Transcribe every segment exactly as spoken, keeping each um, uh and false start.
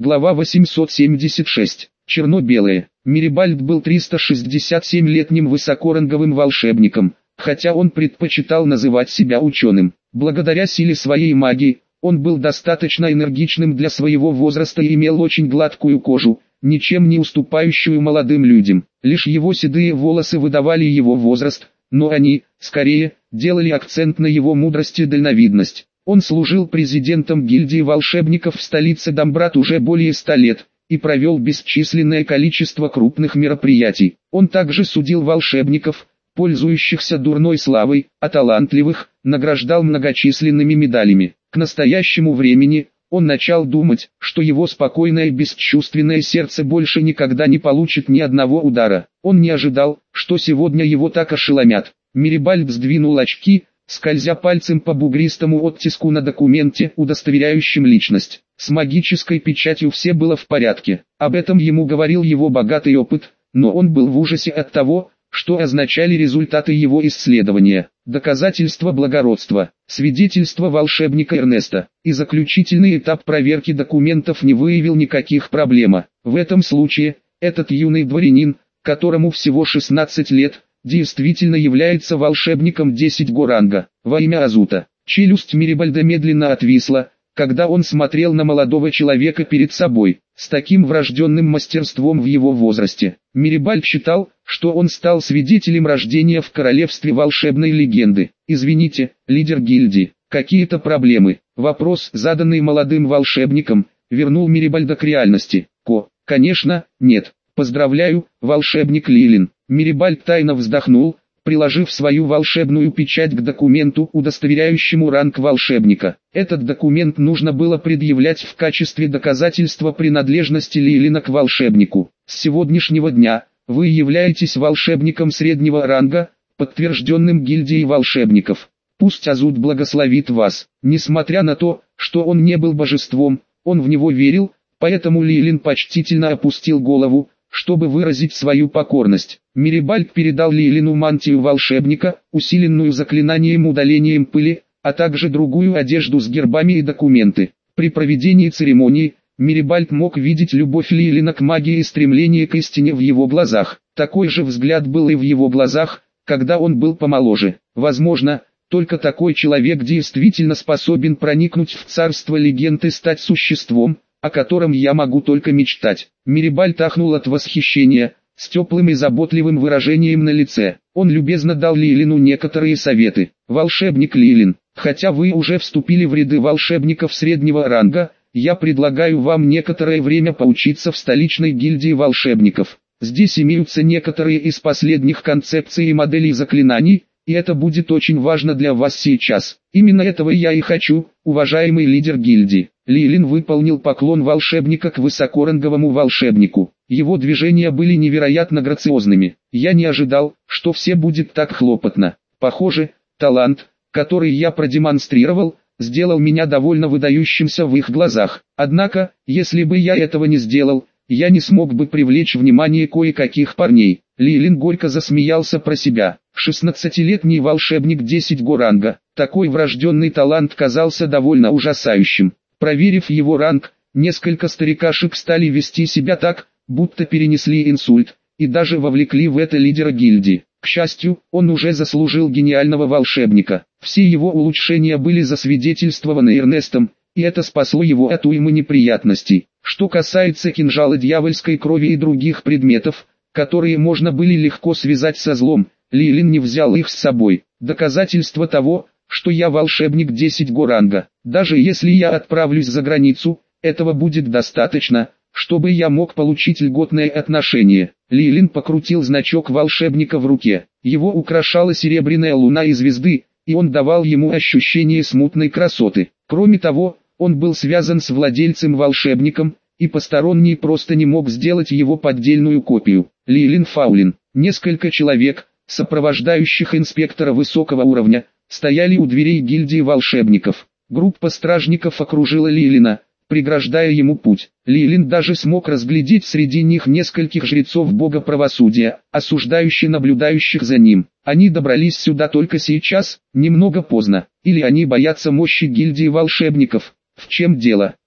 Глава восемьсот семьдесят шесть. Черно-белое. Мирибальд был триста шестьдесят семь летним высокоранговым волшебником, хотя он предпочитал называть себя ученым. Благодаря силе своей магии, он был достаточно энергичным для своего возраста и имел очень гладкую кожу, ничем не уступающую молодым людям. Лишь его седые волосы выдавали его возраст, но они, скорее, делали акцент на его мудрость и дальновидность. Он служил президентом гильдии волшебников в столице Домбрат уже более ста лет, и провел бесчисленное количество крупных мероприятий. Он также судил волшебников, пользующихся дурной славой, а талантливых награждал многочисленными медалями. К настоящему времени, он начал думать, что его спокойное бесчувственное сердце больше никогда не получит ни одного удара. Он не ожидал, что сегодня его так ошеломят. Мирибальд сдвинул очки, скользя пальцем по бугристому оттиску на документе, удостоверяющем личность. С магической печатью все было в порядке. Об этом ему говорил его богатый опыт, но он был в ужасе от того, что означали результаты его исследования. Доказательство благородства, свидетельство волшебника Эрнеста и заключительный этап проверки документов не выявил никаких проблем. В этом случае, этот юный дворянин, которому всего шестнадцать лет, действительно является волшебником десятого ранга. Во имя Азута. Челюсть Мирибальда медленно отвисла, когда он смотрел на молодого человека перед собой, с таким врожденным мастерством в его возрасте. Мирибальд считал, что он стал свидетелем рождения в королевстве волшебной легенды. «Извините, лидер гильдии, какие-то проблемы?» Вопрос, заданный молодым волшебником, вернул Мирибальда к реальности. «Ко, конечно, нет. Поздравляю, волшебник Лилин». Мирибальд тайно вздохнул, приложив свою волшебную печать к документу, удостоверяющему ранг волшебника. Этот документ нужно было предъявлять в качестве доказательства принадлежности Лилина к волшебнику. С сегодняшнего дня вы являетесь волшебником среднего ранга, подтвержденным гильдией волшебников. Пусть Азут благословит вас. Несмотря на то, что он не был божеством, он в него верил, поэтому Лилин почтительно опустил голову, чтобы выразить свою покорность. Мирибальд передал Лилину мантию волшебника, усиленную заклинанием удалением пыли, а также другую одежду с гербами и документы. При проведении церемонии, Мирибальд мог видеть любовь Лилина к магии и стремление к истине в его глазах. Такой же взгляд был и в его глазах, когда он был помоложе. Возможно, только такой человек действительно способен проникнуть в царство легенд и стать существом, о котором я могу только мечтать. Мирибальд ахнул от восхищения, с теплым и заботливым выражением на лице. Он любезно дал Лилину некоторые советы. «Волшебник Лилин, хотя вы уже вступили в ряды волшебников среднего ранга, я предлагаю вам некоторое время поучиться в столичной гильдии волшебников. Здесь имеются некоторые из последних концепций и моделей заклинаний, и это будет очень важно для вас сейчас. Именно этого я и хочу, уважаемый лидер гильдии». Лилин выполнил поклон волшебника к высокоранговому волшебнику. Его движения были невероятно грациозными. Я не ожидал, что все будет так хлопотно. Похоже, талант, который я продемонстрировал, сделал меня довольно выдающимся в их глазах. Однако, если бы я этого не сделал, я не смог бы привлечь внимание кое-каких парней. Лилин горько засмеялся про себя. шестнадцатилетний волшебник десятого ранга. Такой врожденный талант казался довольно ужасающим. Проверив его ранг, несколько старикашек стали вести себя так, будто перенесли инсульт, и даже вовлекли в это лидера гильдии. К счастью, он уже заслужил гениального волшебника. Все его улучшения были засвидетельствованы Эрнестом, и это спасло его от уймы неприятностей. Что касается кинжала дьявольской крови и других предметов, которые можно были легко связать со злом, Лилин не взял их с собой. Доказательство того, что я волшебник десятого ранга. Даже если я отправлюсь за границу, этого будет достаточно, чтобы я мог получить льготное отношение. Лилин покрутил значок волшебника в руке. Его украшала серебряная луна и звезды, и он давал ему ощущение смутной красоты. Кроме того, он был связан с владельцем-волшебником, и посторонний просто не мог сделать его поддельную копию. Лилин Фаулин. Несколько человек, сопровождающих инспектора высокого уровня, стояли у дверей гильдии волшебников. Группа стражников окружила Лилина, преграждая ему путь. Лилин даже смог разглядеть среди них нескольких жрецов бога правосудия, осуждающе наблюдающих за ним. Они добрались сюда только сейчас, немного поздно. Или они боятся мощи гильдии волшебников. В чем дело?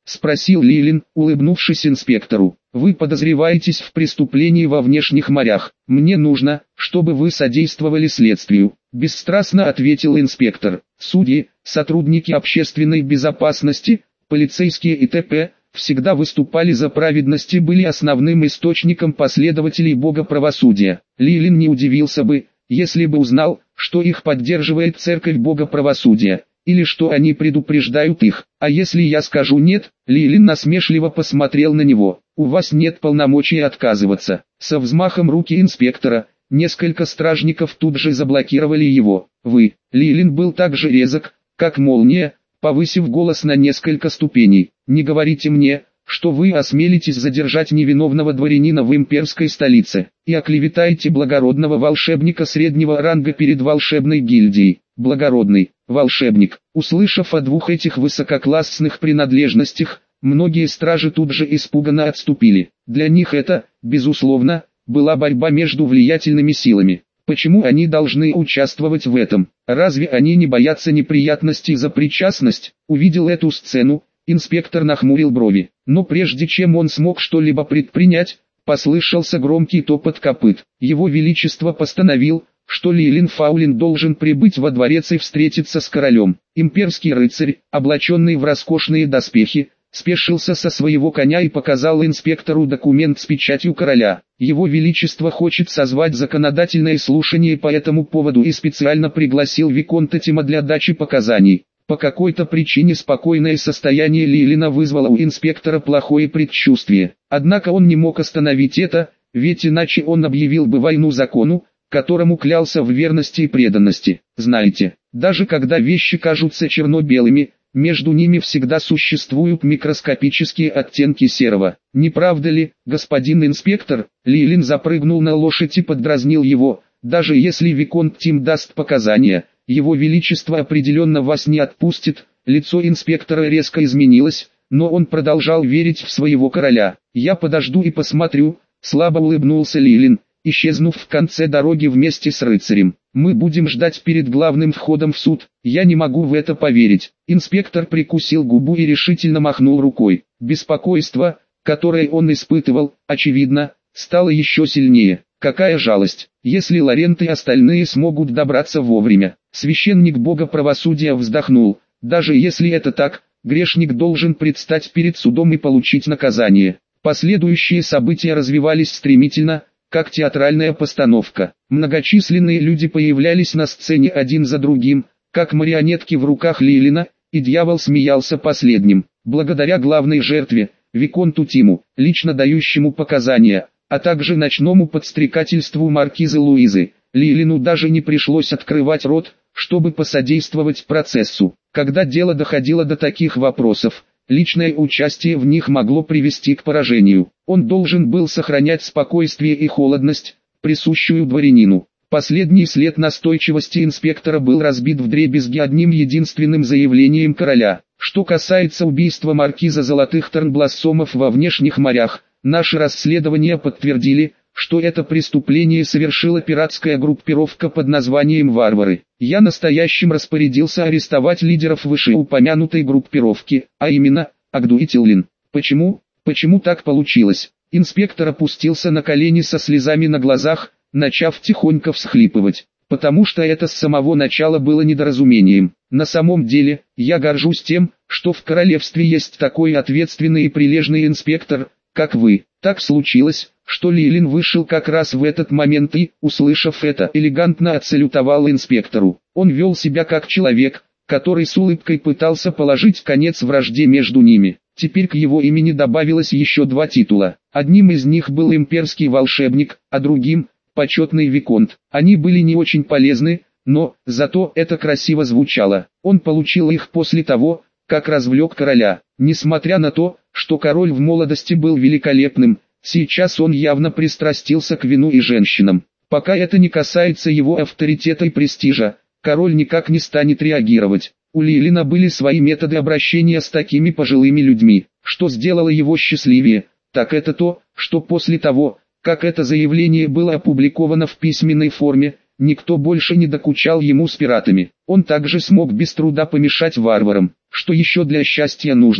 — спросил Лилин, улыбнувшись инспектору. «Вы подозреваетесь в преступлении во внешних морях. Мне нужно, чтобы вы содействовали следствию», — бесстрастно ответил инспектор. «Судьи, сотрудники общественной безопасности, полицейские и т.п. всегда выступали за праведность и были основным источником последователей Бога правосудия». Лилин не удивился бы, если бы узнал, что их поддерживает Церковь Бога правосудия, или что они предупреждают их. А если я скажу нет? Лилин насмешливо посмотрел на него. У вас нет полномочий отказываться. Со взмахом руки инспектора, несколько стражников тут же заблокировали его. Вы, Лилин был так же резок, как молния, повысив голос на несколько ступеней. Не говорите мне, что вы осмелитесь задержать невиновного дворянина в имперской столице, и оклеветаете благородного волшебника среднего ранга перед волшебной гильдией. Благородный волшебник. Услышав о двух этих высококлассных принадлежностях, многие стражи тут же испуганно отступили. Для них это, безусловно, была борьба между влиятельными силами. Почему они должны участвовать в этом? Разве они не боятся неприятностей за причастность? Увидел эту сцену, инспектор нахмурил брови. Но прежде чем он смог что-либо предпринять, послышался громкий топот копыт. Его Величество постановил, что Лилин Фаулин должен прибыть во дворец и встретиться с королем. Имперский рыцарь, облаченный в роскошные доспехи, спешился со своего коня и показал инспектору документ с печатью короля. Его Величество хочет созвать законодательное слушание по этому поводу и специально пригласил виконта Тима для дачи показаний. По какой-то причине спокойное состояние Лилина вызвало у инспектора плохое предчувствие. Однако он не мог остановить это, ведь иначе он объявил бы войну закону, которому клялся в верности и преданности. Знаете, даже когда вещи кажутся черно-белыми, между ними всегда существуют микроскопические оттенки серого. Не правда ли, господин инспектор? Лилин запрыгнул на лошадь и поддразнил его. Даже если виконт Тим даст показания, его величество определенно вас не отпустит. Лицо инспектора резко изменилось, но он продолжал верить в своего короля. Я подожду и посмотрю, слабо улыбнулся Лилин, исчезнув в конце дороги вместе с рыцарем. Мы будем ждать перед главным входом в суд. Я не могу в это поверить. Инспектор прикусил губу и решительно махнул рукой. Беспокойство, которое он испытывал, очевидно, стало еще сильнее. Какая жалость, если Лорент и остальные смогут добраться вовремя. Священник Бога правосудия вздохнул. Даже если это так, грешник должен предстать перед судом и получить наказание. Последующие события развивались стремительно, как театральная постановка. Многочисленные люди появлялись на сцене один за другим, как марионетки в руках Лилина, и дьявол смеялся последним. Благодаря главной жертве, виконту Тиму, лично дающему показания, а также ночному подстрекательству маркизы Луизы, Лилину даже не пришлось открывать рот, чтобы посодействовать процессу. Когда дело доходило до таких вопросов, личное участие в них могло привести к поражению. Он должен был сохранять спокойствие и холодность, присущую дворянину. Последний след настойчивости инспектора был разбит вдребезги одним единственным заявлением короля. Что касается убийства маркиза Золотых Торнблоссомов во внешних морях, наши расследования подтвердили, что это преступление совершила пиратская группировка под названием «Варвары». Я настоящим распорядился арестовать лидеров вышеупомянутой группировки, а именно, Агду и Тиллин. Почему? Почему так получилось? Инспектор опустился на колени со слезами на глазах, начав тихонько всхлипывать. Потому что это с самого начала было недоразумением. На самом деле, я горжусь тем, что в королевстве есть такой ответственный и прилежный инспектор, как вы. Так случилось, что Лилин вышел как раз в этот момент и, услышав это, элегантно отсалютовал инспектору. Он вел себя как человек, который с улыбкой пытался положить конец вражде между ними. Теперь к его имени добавилось еще два титула. Одним из них был имперский волшебник, а другим – почетный виконт. Они были не очень полезны, но, зато это красиво звучало. Он получил их после того, как развлек короля. Несмотря на то, что король в молодости был великолепным, сейчас он явно пристрастился к вину и женщинам. Пока это не касается его авторитета и престижа, король никак не станет реагировать. У Лилина были свои методы обращения с такими пожилыми людьми. Что сделало его счастливее, так это то, что после того, как это заявление было опубликовано в письменной форме, никто больше не докучал ему с пиратами. Он также смог без труда помешать варварам. Что еще для счастья нужно?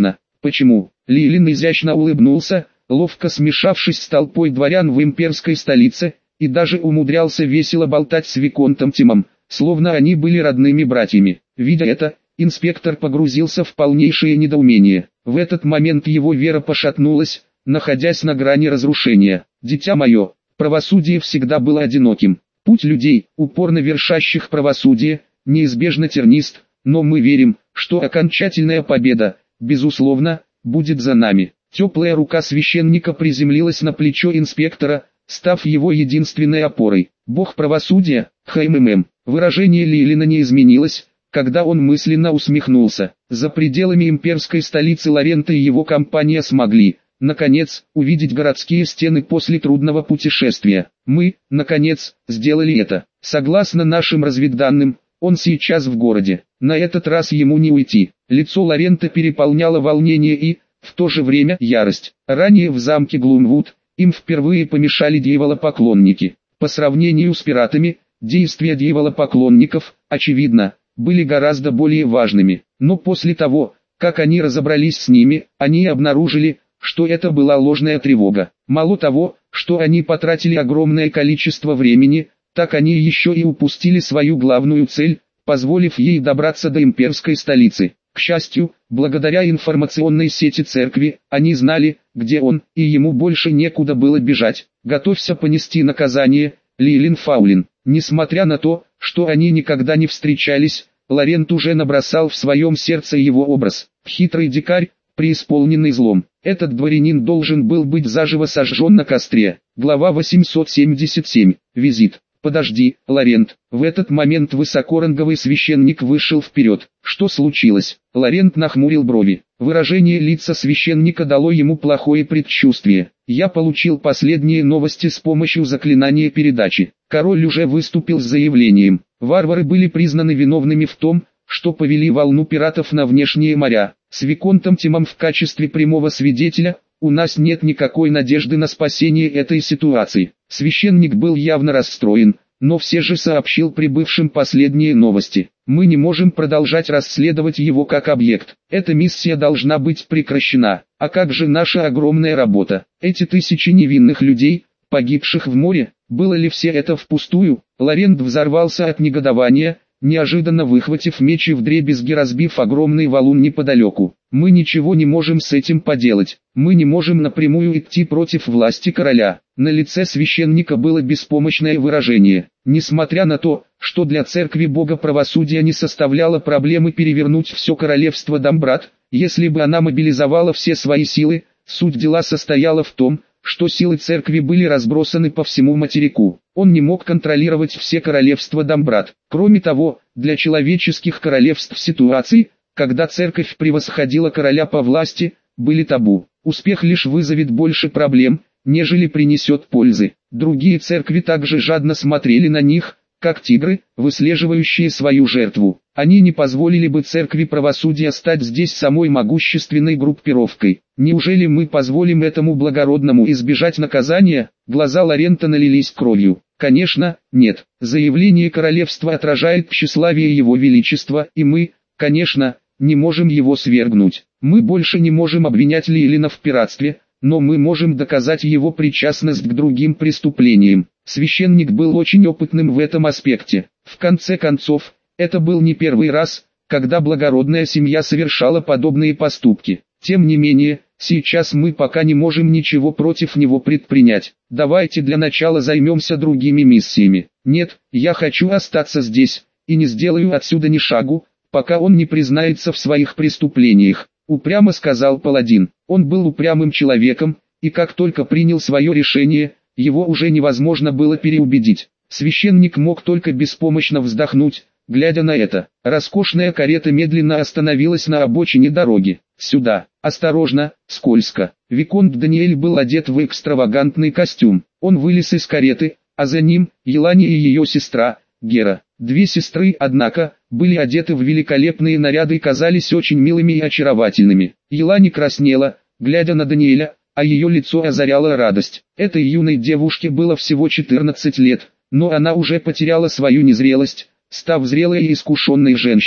Почему? Лилин изящно улыбнулся, ловко смешавшись с толпой дворян в имперской столице, и даже умудрялся весело болтать с виконтом Тимом, словно они были родными братьями. Видя это, инспектор погрузился в полнейшее недоумение. В этот момент его вера пошатнулась, находясь на грани разрушения. «Дитя мое, правосудие всегда было одиноким. Путь людей, упорно вершащих правосудие, неизбежно тернист, но мы верим, что окончательная победа, безусловно, будет за нами». Теплая рука священника приземлилась на плечо инспектора, став его единственной опорой. «Бог правосудия, ХММ». Выражение Лилина не изменилось, когда он мысленно усмехнулся. За пределами имперской столицы Лоренто и его компания смогли, наконец, увидеть городские стены после трудного путешествия. Мы, наконец, сделали это. Согласно нашим разведданным, он сейчас в городе. На этот раз ему не уйти. Лицо Лоренто переполняло волнение и, в то же время, ярость. Ранее в замке Глумвуд им впервые помешали дьяволопоклонники. По сравнению с пиратами, действия дьяволопоклонников, очевидно, были гораздо более важными. Но после того, как они разобрались с ними, они обнаружили, что это была ложная тревога. Мало того, что они потратили огромное количество времени, так они еще и упустили свою главную цель, позволив ей добраться до имперской столицы. К счастью, благодаря информационной сети церкви, они знали, где он, и ему больше некуда было бежать. «Готовься понести наказание, Лилин Фаулин». Несмотря на то, что они никогда не встречались, Лорент уже набросал в своем сердце его образ. Хитрый дикарь, преисполненный злом. Этот дворянин должен был быть заживо сожжен на костре. Глава восемьсот семьдесят семь. Визит. «Подожди, Лорент». В этот момент высокоранговый священник вышел вперед. «Что случилось?» Лорент нахмурил брови. Выражение лица священника дало ему плохое предчувствие. «Я получил последние новости с помощью заклинания передачи. Король уже выступил с заявлением. Варвары были признаны виновными в том, что повели волну пиратов на внешние моря. С виконтом Тимом в качестве прямого свидетеля, у нас нет никакой надежды на спасение этой ситуации». Священник был явно расстроен, но все же сообщил прибывшим последние новости. «Мы не можем продолжать расследовать его как объект. Эта миссия должна быть прекращена. А как же наша огромная работа? Эти тысячи невинных людей, погибших в море, было ли все это впустую?» Лорент взорвался от негодования, неожиданно выхватив меч и вдребезги разбив огромный валун неподалеку. «Мы ничего не можем с этим поделать. Мы не можем напрямую идти против власти короля». На лице священника было беспомощное выражение. Несмотря на то, что для церкви бога правосудия не составляло проблемы перевернуть все королевство Дамбрат, если бы она мобилизовала все свои силы, суть дела состояла в том, что силы церкви были разбросаны по всему материку. Он не мог контролировать все королевства Дамбрат. Кроме того, для человеческих королевств ситуации, когда церковь превосходила короля по власти, были табу. Успех лишь вызовет больше проблем, нежели принесет пользы. Другие церкви также жадно смотрели на них, как тигры, выслеживающие свою жертву. Они не позволили бы церкви правосудия стать здесь самой могущественной группировкой. Неужели мы позволим этому благородному избежать наказания? Глаза Лорента налились кровью. Конечно, нет. Заявление королевства отражает тщеславие его величества, и мы, конечно, не можем его свергнуть. Мы больше не можем обвинять Лилина в пиратстве, но мы можем доказать его причастность к другим преступлениям. Священник был очень опытным в этом аспекте. В конце концов, это был не первый раз, когда благородная семья совершала подобные поступки. Тем не менее, сейчас мы пока не можем ничего против него предпринять. Давайте для начала займемся другими миссиями. Нет, я хочу остаться здесь, и не сделаю отсюда ни шагу, пока он не признается в своих преступлениях. Упрямо сказал паладин. Он был упрямым человеком, и как только принял свое решение, его уже невозможно было переубедить. Священник мог только беспомощно вздохнуть, глядя на это. Роскошная карета медленно остановилась на обочине дороги. «Сюда! Осторожно, скользко!» Виконт Даниэль был одет в экстравагантный костюм. Он вылез из кареты, а за ним Елани и ее сестра, Гера. Две сестры, однако, были одеты в великолепные наряды и казались очень милыми и очаровательными. Елани краснела, глядя на Даниэля, а ее лицо озаряла радость. Этой юной девушке было всего четырнадцать лет, но она уже потеряла свою незрелость, став зрелой и искушенной женщиной.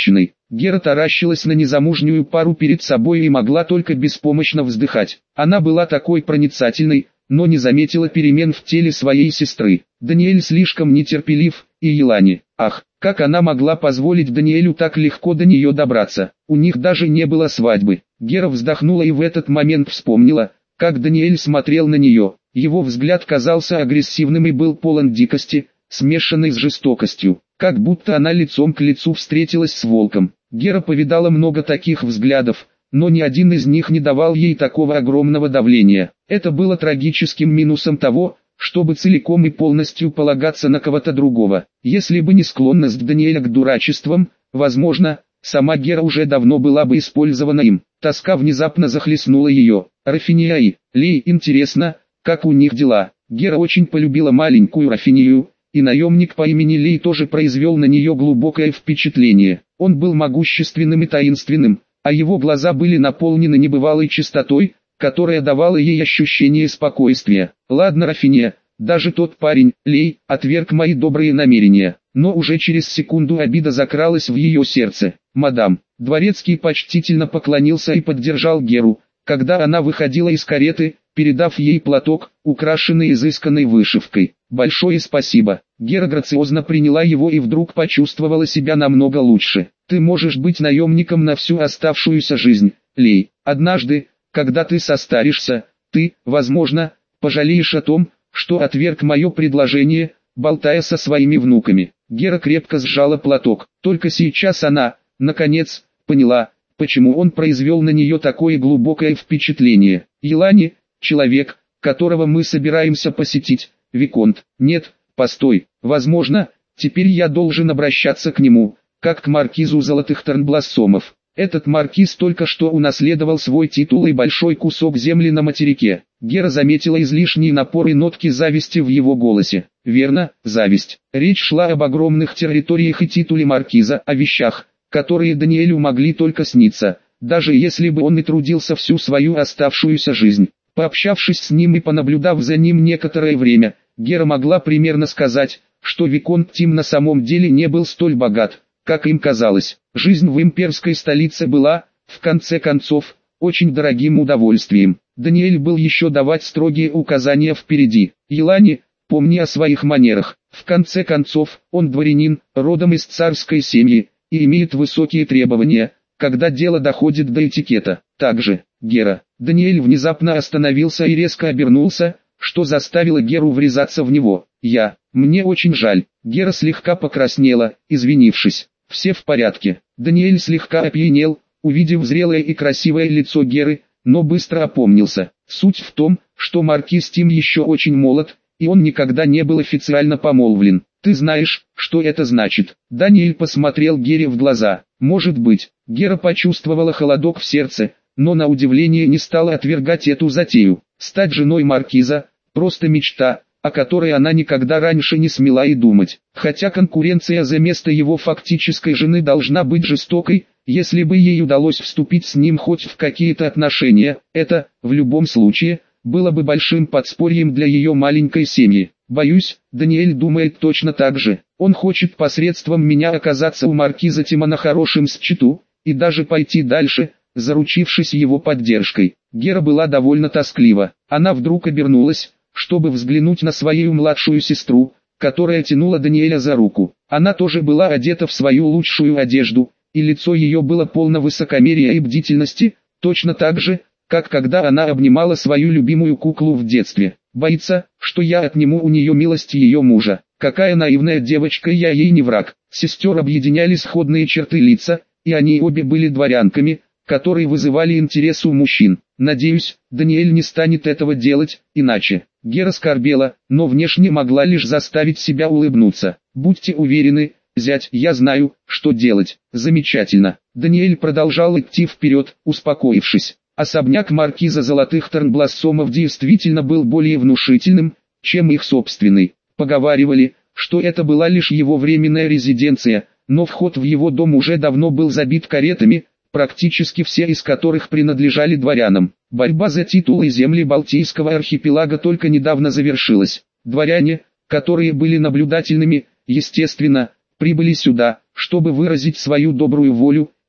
Гера таращилась на незамужнюю пару перед собой и могла только беспомощно вздыхать. Она была такой проницательной, но не заметила перемен в теле своей сестры. Даниэль слишком нетерпелив, и Елани, ах, как она могла позволить Даниэлю так легко до нее добраться? У них даже не было свадьбы. Гера вздохнула и в этот момент вспомнила, как Даниэль смотрел на нее. Его взгляд казался агрессивным и был полон дикости, смешанной с жестокостью, как будто она лицом к лицу встретилась с волком. Гера повидала много таких взглядов, но ни один из них не давал ей такого огромного давления. Это было трагическим минусом того, чтобы целиком и полностью полагаться на кого-то другого. Если бы не склонность Даниэля к дурачествам, возможно, сама Гера уже давно была бы использована им. Тоска внезапно захлестнула ее. Рафиния и Лей, интересно, как у них дела? Гера очень полюбила маленькую Рафинию, и наемник по имени Лей тоже произвел на нее глубокое впечатление. Он был могущественным и таинственным, а его глаза были наполнены небывалой чистотой, которая давала ей ощущение спокойствия. Ладно, Рафиния, даже тот парень, Лей, отверг мои добрые намерения, но уже через секунду обида закралась в ее сердце. Мадам, дворецкий почтительно поклонился и поддержал Геру, когда она выходила из кареты, передав ей платок, украшенный изысканной вышивкой. «Большое спасибо». Гера грациозно приняла его и вдруг почувствовала себя намного лучше. «Ты можешь быть наемником на всю оставшуюся жизнь, Лей. Однажды, когда ты состаришься, ты, возможно, пожалеешь о том, что отверг мое предложение, болтая со своими внуками». Гера крепко сжала платок. Только сейчас она, наконец, поняла, почему он произвел на нее такое глубокое впечатление. «Елани, человек, которого мы собираемся посетить, Виконт. Нет, постой, возможно, теперь я должен обращаться к нему, как к маркизу Золотых Торнблоссомов. Этот маркиз только что унаследовал свой титул и большой кусок земли на материке». Гера заметила излишний напор и нотки зависти в его голосе. Верно, зависть. Речь шла об огромных территориях и титуле маркиза, о вещах, которые Даниэлю могли только сниться, даже если бы он и трудился всю свою оставшуюся жизнь. Пообщавшись с ним и понаблюдав за ним некоторое время, Гера могла примерно сказать, что Виконт Тим на самом деле не был столь богат, как им казалось. Жизнь в имперской столице была, в конце концов, очень дорогим удовольствием. Даниэль был еще давать строгие указания впереди. «Елани, помни о своих манерах. В конце концов, он дворянин, родом из царской семьи, и имеет высокие требования, когда дело доходит до этикета. Также, Гера». Даниэль внезапно остановился и резко обернулся, что заставило Геру врезаться в него. «Я, мне очень жаль». Гера слегка покраснела, извинившись. «Все в порядке». Даниэль слегка опьянел, увидев зрелое и красивое лицо Геры, но быстро опомнился. Суть в том, что маркиз Тим еще очень молод, и он никогда не был официально помолвлен. «Ты знаешь, что это значит?» Даниэль посмотрел Гере в глаза. «Может быть». Гера почувствовала холодок в сердце, но на удивление не стала отвергать эту затею. Стать женой маркиза – просто мечта, о которой она никогда раньше не смела и думать. Хотя конкуренция за место его фактической жены должна быть жестокой, если бы ей удалось вступить с ним хоть в какие-то отношения, это, в любом случае, было бы большим подспорьем для ее маленькой семьи. Боюсь, Даниэль думает точно так же. Он хочет посредством меня оказаться у маркиза Тима на хорошем счету, и даже пойти дальше, заручившись его поддержкой. Гера была довольно тосклива. Она вдруг обернулась, чтобы взглянуть на свою младшую сестру, которая тянула Даниэля за руку. Она тоже была одета в свою лучшую одежду, и лицо ее было полно высокомерия и бдительности, точно так же, как когда она обнимала свою любимую куклу в детстве. «Боится, что я отниму у нее милость ее мужа. Какая наивная девочка, я ей не враг». Сестер объединяли сходные черты лица, и они обе были дворянками, которые вызывали интерес у мужчин. «Надеюсь, Даниэль не станет этого делать, иначе». Гера скорбела, но внешне могла лишь заставить себя улыбнуться. «Будьте уверены, зять, я знаю, что делать». «Замечательно». Даниэль продолжал идти вперед, успокоившись. Особняк маркиза Золотых Торнблоссомов действительно был более внушительным, чем их собственный. Поговаривали, что это была лишь его временная резиденция, но вход в его дом уже давно был забит каретами, практически все из которых принадлежали дворянам. Борьба за титул и земли Балтийского архипелага только недавно завершилась. Дворяне, которые были наблюдательными, естественно, прибыли сюда, чтобы выразить свою добрую волю,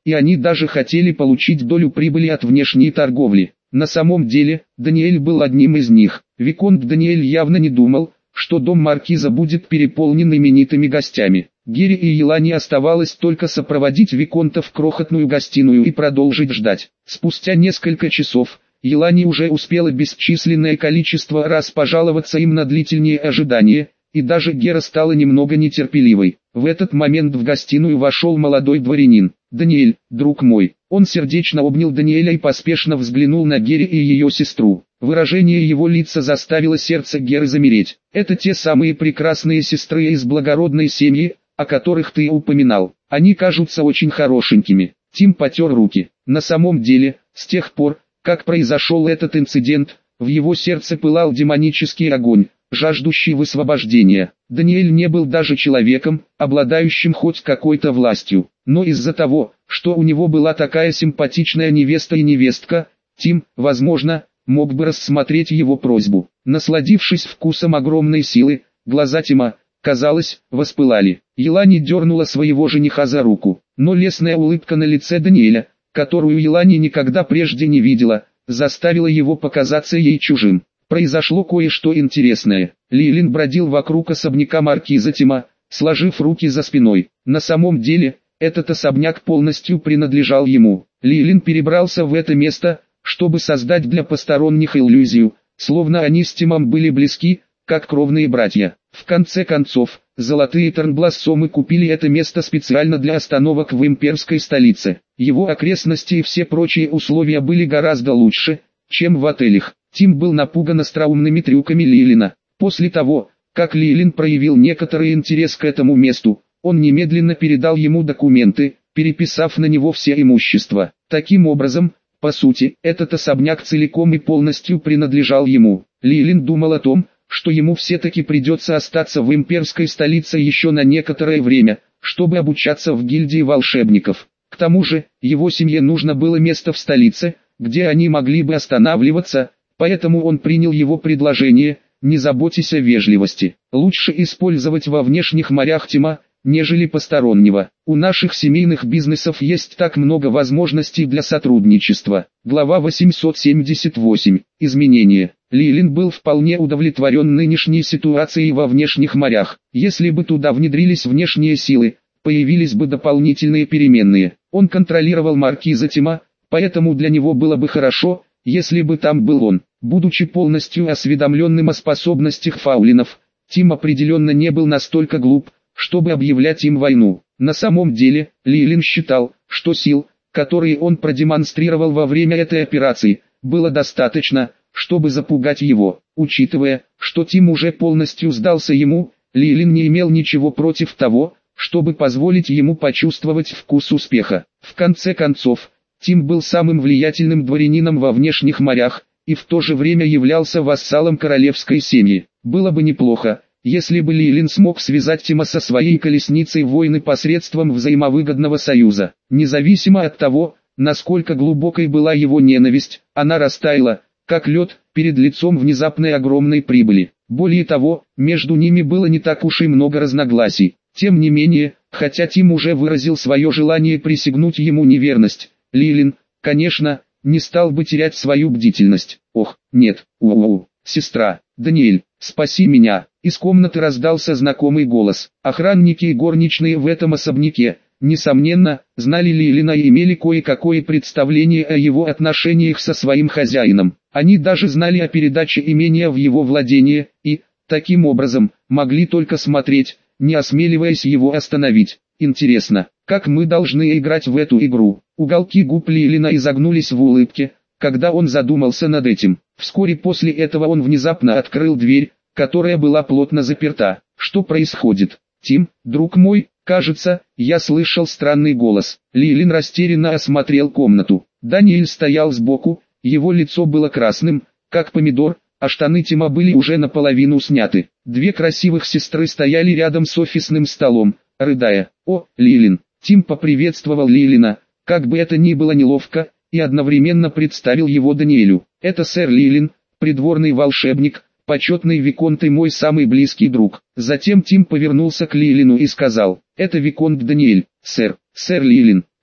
и они даже хотели получить долю прибыли от внешней торговли. На самом деле, Даниэль был одним из них. Виконт Даниэль явно не думал, что дом маркиза будет переполнен именитыми гостями. Гере и Елане оставалось только сопроводить Виконта в крохотную гостиную и продолжить ждать. Спустя несколько часов, Елане уже успела бесчисленное количество раз пожаловаться им на длительные ожидания, и даже Гера стала немного нетерпеливой. В этот момент в гостиную вошел молодой дворянин. «Даниэль, друг мой». Он сердечно обнял Даниэля и поспешно взглянул на Гере и ее сестру. Выражение его лица заставило сердце Геры замереть. «Это те самые прекрасные сестры из благородной семьи, о которых ты упоминал. Они кажутся очень хорошенькими». Тим потер руки. На самом деле, с тех пор, как произошел этот инцидент, в его сердце пылал демонический огонь, жаждущий высвобождения. Даниэль не был даже человеком, обладающим хоть какой-то властью, но из-за того, что у него была такая симпатичная невеста и невестка, Тим, возможно, мог бы рассмотреть его просьбу. Насладившись вкусом огромной силы, глаза Тима, казалось, воспылали. Елани дернула своего жениха за руку, но лесная улыбка на лице Даниэля, которую Елани никогда прежде не видела, заставила его показаться ей чужим. Произошло кое-что интересное. Лилин бродил вокруг особняка маркиза Тима, сложив руки за спиной. На самом деле, этот особняк полностью принадлежал ему. Лилин перебрался в это место, чтобы создать для посторонних иллюзию, словно они с Тимом были близки, как кровные братья. В конце концов, золотые Тернблассомы купили это место специально для остановок в имперской столице. Его окрестности и все прочие условия были гораздо лучше, чем в отелях. Тим был напуган остроумными трюками Лилина. После того, как Лилин проявил некоторый интерес к этому месту, он немедленно передал ему документы, переписав на него все имущество. Таким образом, по сути, этот особняк целиком и полностью принадлежал ему. Лилин думал о том, что ему все-таки придется остаться в имперской столице еще на некоторое время, чтобы обучаться в гильдии волшебников. К тому же, его семье нужно было место в столице, где они могли бы останавливаться, поэтому он принял его предложение. Не заботьтесь о вежливости. Лучше использовать во внешних морях Тима, нежели постороннего. У наших семейных бизнесов есть так много возможностей для сотрудничества. Глава восемьсот семьдесят восемь. Изменения. Лилин был вполне удовлетворен нынешней ситуацией во внешних морях. Если бы туда внедрились внешние силы, появились бы дополнительные переменные. Он контролировал маркиза Тима, поэтому для него было бы хорошо, если бы там был он. Будучи полностью осведомленным о способностях фаулинов, Тим определенно не был настолько глуп, чтобы объявлять им войну. На самом деле, Лилин считал, что сил, которые он продемонстрировал во время этой операции, было достаточно, чтобы запугать его. Учитывая, что Тим уже полностью сдался ему, Лилин не имел ничего против того, чтобы позволить ему почувствовать вкус успеха. В конце концов, Тим был самым влиятельным дворянином во внешних морях, и в то же время являлся вассалом королевской семьи. Было бы неплохо, если бы Лилин смог связать Тима со своей колесницей войны посредством взаимовыгодного союза. Независимо от того, насколько глубокой была его ненависть, она растаяла, как лед, перед лицом внезапной огромной прибыли. Более того, между ними было не так уж и много разногласий. Тем не менее, хотя Тим уже выразил свое желание присягнуть ему неверность, Лилин, конечно, не стал бы терять свою бдительность. Ох, нет, у-у-у, сестра, Даниэль, спаси меня. Из комнаты раздался знакомый голос. Охранники и горничные в этом особняке, несомненно, знали Лилина и имели кое-какое представление о его отношениях со своим хозяином. Они даже знали о передаче имения в его владение, и, таким образом, могли только смотреть, не осмеливаясь его остановить. Интересно, как мы должны играть в эту игру? Уголки губ Лилина изогнулись в улыбке, когда он задумался над этим. Вскоре после этого он внезапно открыл дверь, которая была плотно заперта. Что происходит? Тим, друг мой, кажется, я слышал странный голос. Лилин растерянно осмотрел комнату. Даниэль стоял сбоку, его лицо было красным, как помидор, а штаны Тима были уже наполовину сняты. Две красивых сестры стояли рядом с офисным столом, рыдая. «О, Лилин!» Тим поприветствовал Лилина, как бы это ни было неловко, и одновременно представил его Даниэлю. «Это сэр Лилин, придворный волшебник, почетный виконт и мой самый близкий друг». Затем Тим повернулся к Лилину и сказал: «Это виконт Даниэль, сэр, сэр Лилин».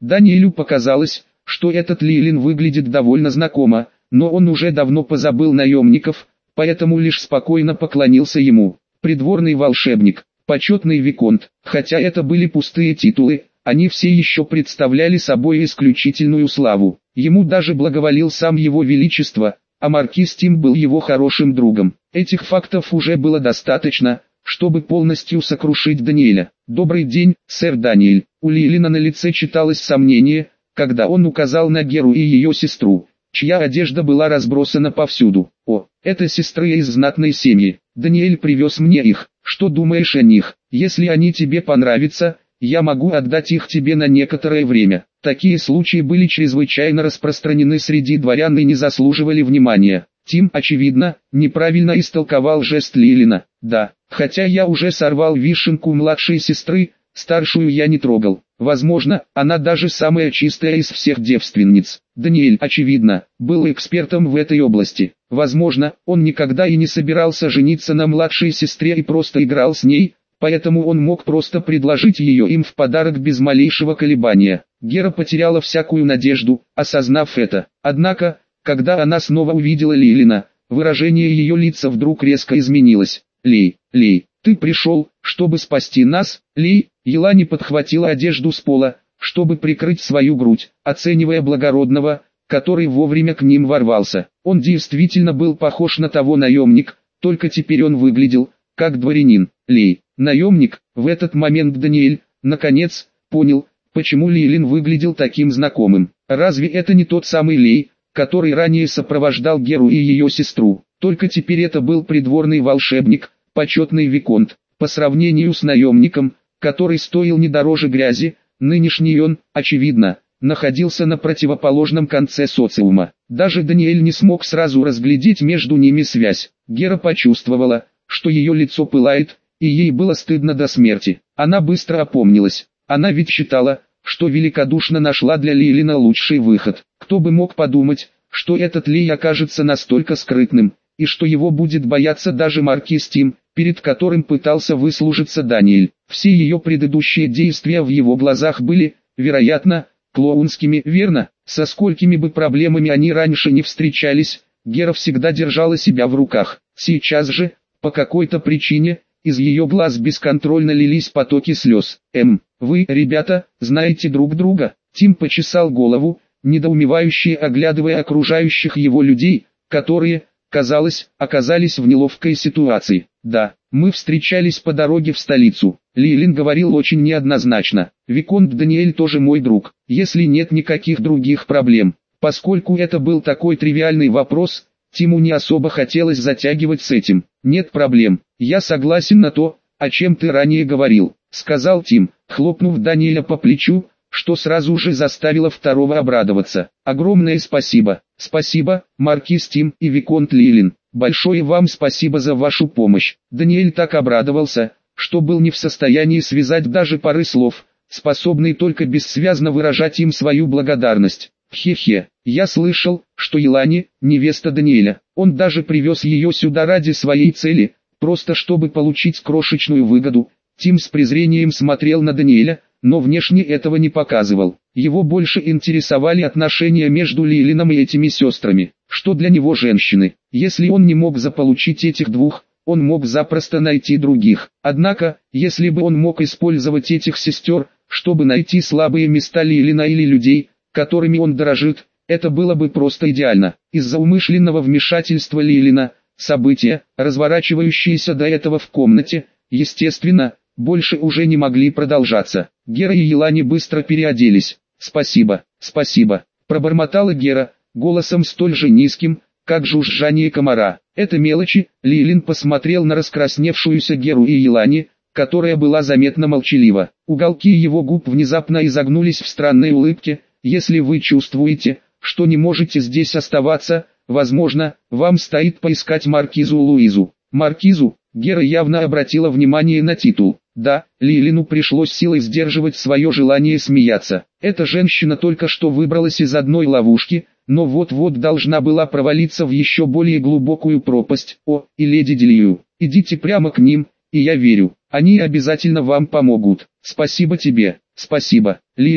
Даниэлю показалось, что этот Лилин выглядит довольно знакомо, но он уже давно позабыл наемников, поэтому лишь спокойно поклонился ему. Придворный волшебник, почетный виконт, хотя это были пустые титулы, они все еще представляли собой исключительную славу. Ему даже благоволил сам его величество, а маркиз Тим был его хорошим другом. Этих фактов уже было достаточно, чтобы полностью сокрушить Даниэля. «Добрый день, сэр Даниэль». У Лилина на лице читалось сомнение, когда он указал на Геру и ее сестру, чья одежда была разбросана повсюду. «О, это сестры из знатной семьи. Даниэль привез мне их. Что думаешь о них? Если они тебе понравятся, я могу отдать их тебе на некоторое время». Такие случаи были чрезвычайно распространены среди дворян и не заслуживали внимания. Тим, очевидно, неправильно истолковал жест Лилина. «Да, хотя я уже сорвал вишенку младшей сестры, старшую я не трогал. Возможно, она даже самая чистая из всех девственниц». Даниэль, очевидно, был экспертом в этой области. Возможно, он никогда и не собирался жениться на младшей сестре и просто играл с ней, поэтому он мог просто предложить ее им в подарок без малейшего колебания. Гера потеряла всякую надежду, осознав это. Однако, когда она снова увидела Лилина, выражение ее лица вдруг резко изменилось. «Лей, Лей, ты пришел, чтобы спасти нас?» Лей, Елани подхватила одежду с пола, чтобы прикрыть свою грудь, оценивая благородного, который вовремя к ним ворвался. Он действительно был похож на того наемник, только теперь он выглядел, как дворянин. «Лей, наемник?» В этот момент Даниэль, наконец, понял, почему Лилин выглядел таким знакомым. Разве это не тот самый Лей, который ранее сопровождал Геру и ее сестру? Только теперь это был придворный волшебник, почетный виконт. По сравнению с наемником, который стоил не дороже грязи, нынешний он, очевидно, находился на противоположном конце социума. Даже Даниэль не смог сразу разглядеть между ними связь. Гера почувствовала, что ее лицо пылает, и ей было стыдно до смерти. Она быстро опомнилась. Она ведь считала, что великодушно нашла для Лилина лучший выход. Кто бы мог подумать, что этот Лей окажется настолько скрытным, и что его будет бояться даже маркиз Тим, перед которым пытался выслужиться Даниэль. Все ее предыдущие действия в его глазах были, вероятно, клоунскими, верно? Со сколькими бы проблемами они раньше не встречались, Гера всегда держала себя в руках. Сейчас же, по какой-то причине, из ее глаз бесконтрольно лились потоки слез. «Эм, вы, ребята, знаете друг друга?» Тим почесал голову, недоумевающе оглядывая окружающих его людей, которые, казалось, оказались в неловкой ситуации. «Да, мы встречались по дороге в столицу». Лилин говорил очень неоднозначно. «Виконт Даниэль тоже мой друг, если нет никаких других проблем». Поскольку это был такой тривиальный вопрос, Тиму не особо хотелось затягивать с этим. «Нет проблем, я согласен на то, о чем ты ранее говорил», — сказал Тим, хлопнув Даниэля по плечу, что сразу же заставило второго обрадоваться. «Огромное спасибо». «Спасибо, маркиз Тим и виконт Лилин. Большое вам спасибо за вашу помощь». Даниэль так обрадовался, что был не в состоянии связать даже пары слов, способный только бессвязно выражать им свою благодарность. «Хе-хе, я слышал, что Елани – невеста Даниэля. Он даже привез ее сюда ради своей цели, просто чтобы получить крошечную выгоду». Тим с презрением смотрел на Даниэля, но внешне этого не показывал. Его больше интересовали отношения между Лилином и этими сестрами. Что для него женщины? Если он не мог заполучить этих двух, он мог запросто найти других. Однако, если бы он мог использовать этих сестер, чтобы найти слабые места Лилина или людей, которыми он дорожит, это было бы просто идеально. Из-за умышленного вмешательства Лилина, события, разворачивающиеся до этого в комнате, естественно, больше уже не могли продолжаться. Гера и Елани быстро переоделись. «Спасибо, спасибо», — пробормотала Гера, голосом столь же низким, как жужжание комара. «Это мелочи», — Лилин посмотрел на раскрасневшуюся Геру и Елани, которая была заметно молчалива. Уголки его губ внезапно изогнулись в странной улыбке. «Если вы чувствуете, что не можете здесь оставаться, возможно, вам стоит поискать маркизу Луизу». «Маркизу?» Гера явно обратила внимание на титул. Да, Лилину пришлось силой сдерживать свое желание смеяться. Эта женщина только что выбралась из одной ловушки, но вот-вот должна была провалиться в еще более глубокую пропасть. «О, и леди Делию, идите прямо к ним, и я верю, они обязательно вам помогут». «Спасибо тебе». «Спасибо, Лилин,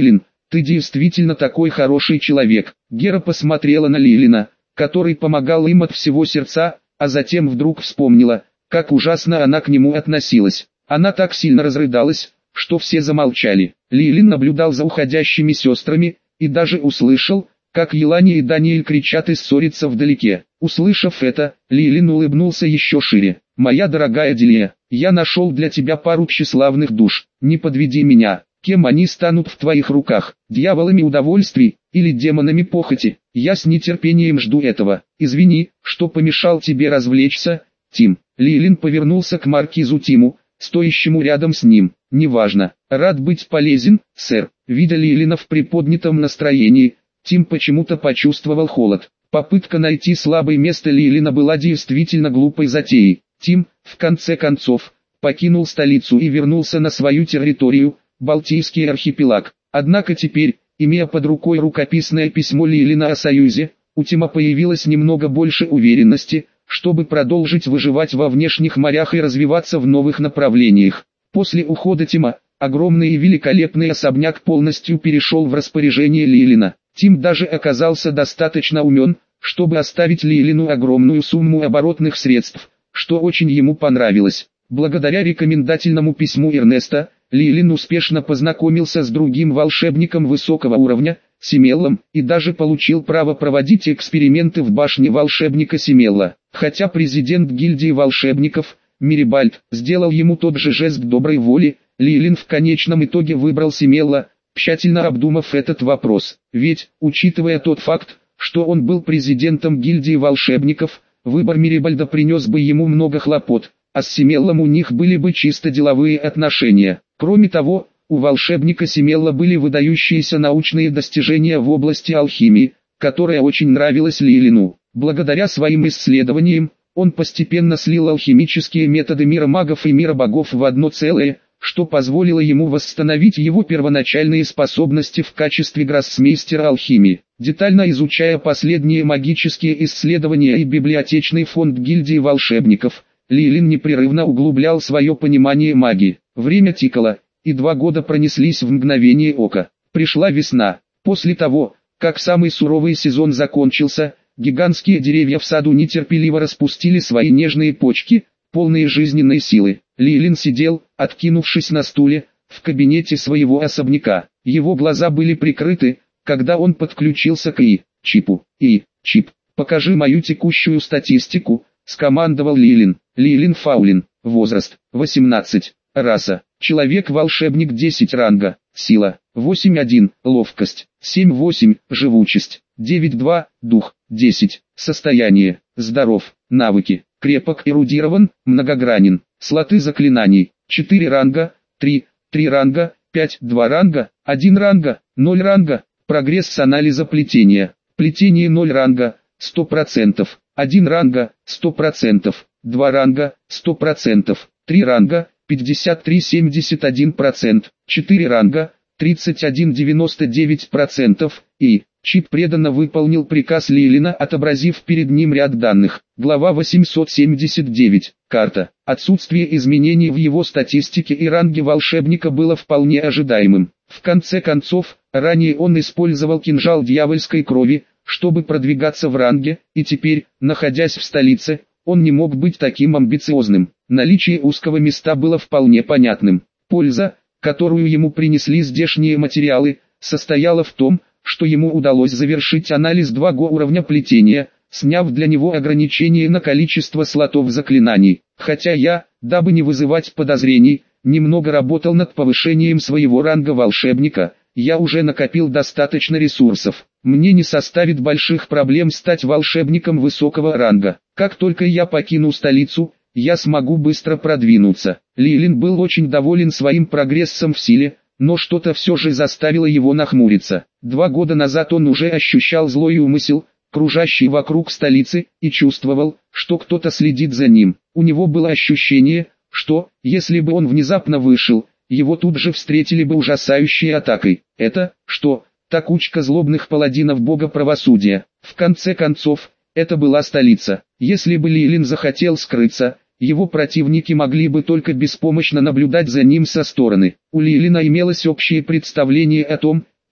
ты действительно такой хороший человек». Гера посмотрела на Лилина, который помогал им от всего сердца, а затем вдруг вспомнила, как ужасно она к нему относилась. Она так сильно разрыдалась, что все замолчали. Лилин наблюдал за уходящими сестрами, и даже услышал, как Елани и Даниэль кричат и ссорятся вдалеке. Услышав это, Лилин улыбнулся еще шире. «Моя дорогая Делия, я нашел для тебя пару тщеславных душ. Не подведи меня. Кем они станут в твоих руках? Дьяволами удовольствий или демонами похоти? Я с нетерпением жду этого. Извини, что помешал тебе развлечься, Тим». Лилин повернулся к маркизу Тиму, стоящему рядом с ним. «Неважно. Рад быть полезен, сэр». Видя Лилина в приподнятом настроении, Тим почему-то почувствовал холод. Попытка найти слабое место Лилина была действительно глупой затеей. Тим, в конце концов, покинул столицу и вернулся на свою территорию, Балтийский архипелаг. Однако теперь, имея под рукой рукописное письмо Лилина о союзе, у Тима появилось немного больше уверенности, чтобы продолжить выживать во внешних морях и развиваться в новых направлениях. После ухода Тима, огромный и великолепный особняк полностью перешел в распоряжение Лилина. Тим даже оказался достаточно умен, чтобы оставить Лилину огромную сумму оборотных средств, что очень ему понравилось. Благодаря рекомендательному письму Эрнеста, Лилин успешно познакомился с другим волшебником высокого уровня, Семеллом, и даже получил право проводить эксперименты в башне волшебника Семелла. Хотя президент гильдии волшебников, Мирибальд, сделал ему тот же жест доброй воли, Лилин в конечном итоге выбрал Семелла, тщательно обдумав этот вопрос. Ведь, учитывая тот факт, что он был президентом гильдии волшебников, выбор Мирибальда принес бы ему много хлопот, а с Семеллом у них были бы чисто деловые отношения. Кроме того, у волшебника Семелла были выдающиеся научные достижения в области алхимии, которая очень нравилась Лилину. Благодаря своим исследованиям, он постепенно слил алхимические методы мира магов и мира богов в одно целое, что позволило ему восстановить его первоначальные способности в качестве гроссмейстера алхимии. Детально изучая последние магические исследования и библиотечный фонд гильдии волшебников, Лилин непрерывно углублял свое понимание магии. Время тикало, и два года пронеслись в мгновение ока. Пришла весна. После того, как самый суровый сезон закончился, гигантские деревья в саду нетерпеливо распустили свои нежные почки, полные жизненной силы. Лилин сидел, откинувшись на стуле, в кабинете своего особняка. Его глаза были прикрыты, когда он подключился к И-чипу. «И-чип, покажи мою текущую статистику», — скомандовал Лилин. Лилин Фаулин, возраст, восемнадцать, раса, человек-волшебник десять ранга, сила, восемь один, ловкость, семь восемь, живучесть, девять два, дух, десять, состояние, здоров, навыки, крепок, эрудирован, многогранен, слоты заклинаний, четыре ранга, три, три ранга, пять, два ранга, один ранга, ноль ранга, прогресс с анализа плетения, плетение ноль ранга, сто процентов, один ранга, сто процентов, два ранга, сто процентов, три ранга, пятьдесят три семьдесят один процент, четыре ранга, тридцать один девяносто девять процентов, и чип преданно выполнил приказ Лилина, отобразив перед ним ряд данных. Глава восемьсот семьдесят девять. Карта. Отсутствие изменений в его статистике и ранге волшебника было вполне ожидаемым. В конце концов, ранее он использовал кинжал дьявольской крови, чтобы продвигаться в ранге, и теперь, находясь в столице, он не мог быть таким амбициозным. Наличие узкого места было вполне понятным. Польза, которую ему принесли здешние материалы, состояла в том, что ему удалось завершить анализ два го уровня плетения, сняв для него ограничение на количество слотов заклинаний. Хотя я, дабы не вызывать подозрений, немного работал над повышением своего ранга волшебника, я уже накопил достаточно ресурсов. Мне не составит больших проблем стать волшебником высокого ранга. Как только я покину столицу, я смогу быстро продвинуться. Лилин был очень доволен своим прогрессом в силе, но что-то все же заставило его нахмуриться. Два года назад он уже ощущал злой умысел, кружащий вокруг столицы, и чувствовал, что кто-то следит за ним. У него было ощущение, что, если бы он внезапно вышел, его тут же встретили бы ужасающей атакой. Это, что, та кучка злобных паладинов бога правосудия. В конце концов, это была столица. Если бы Лилин захотел скрыться, его противники могли бы только беспомощно наблюдать за ним со стороны. У Лилина имелось общее представление о том,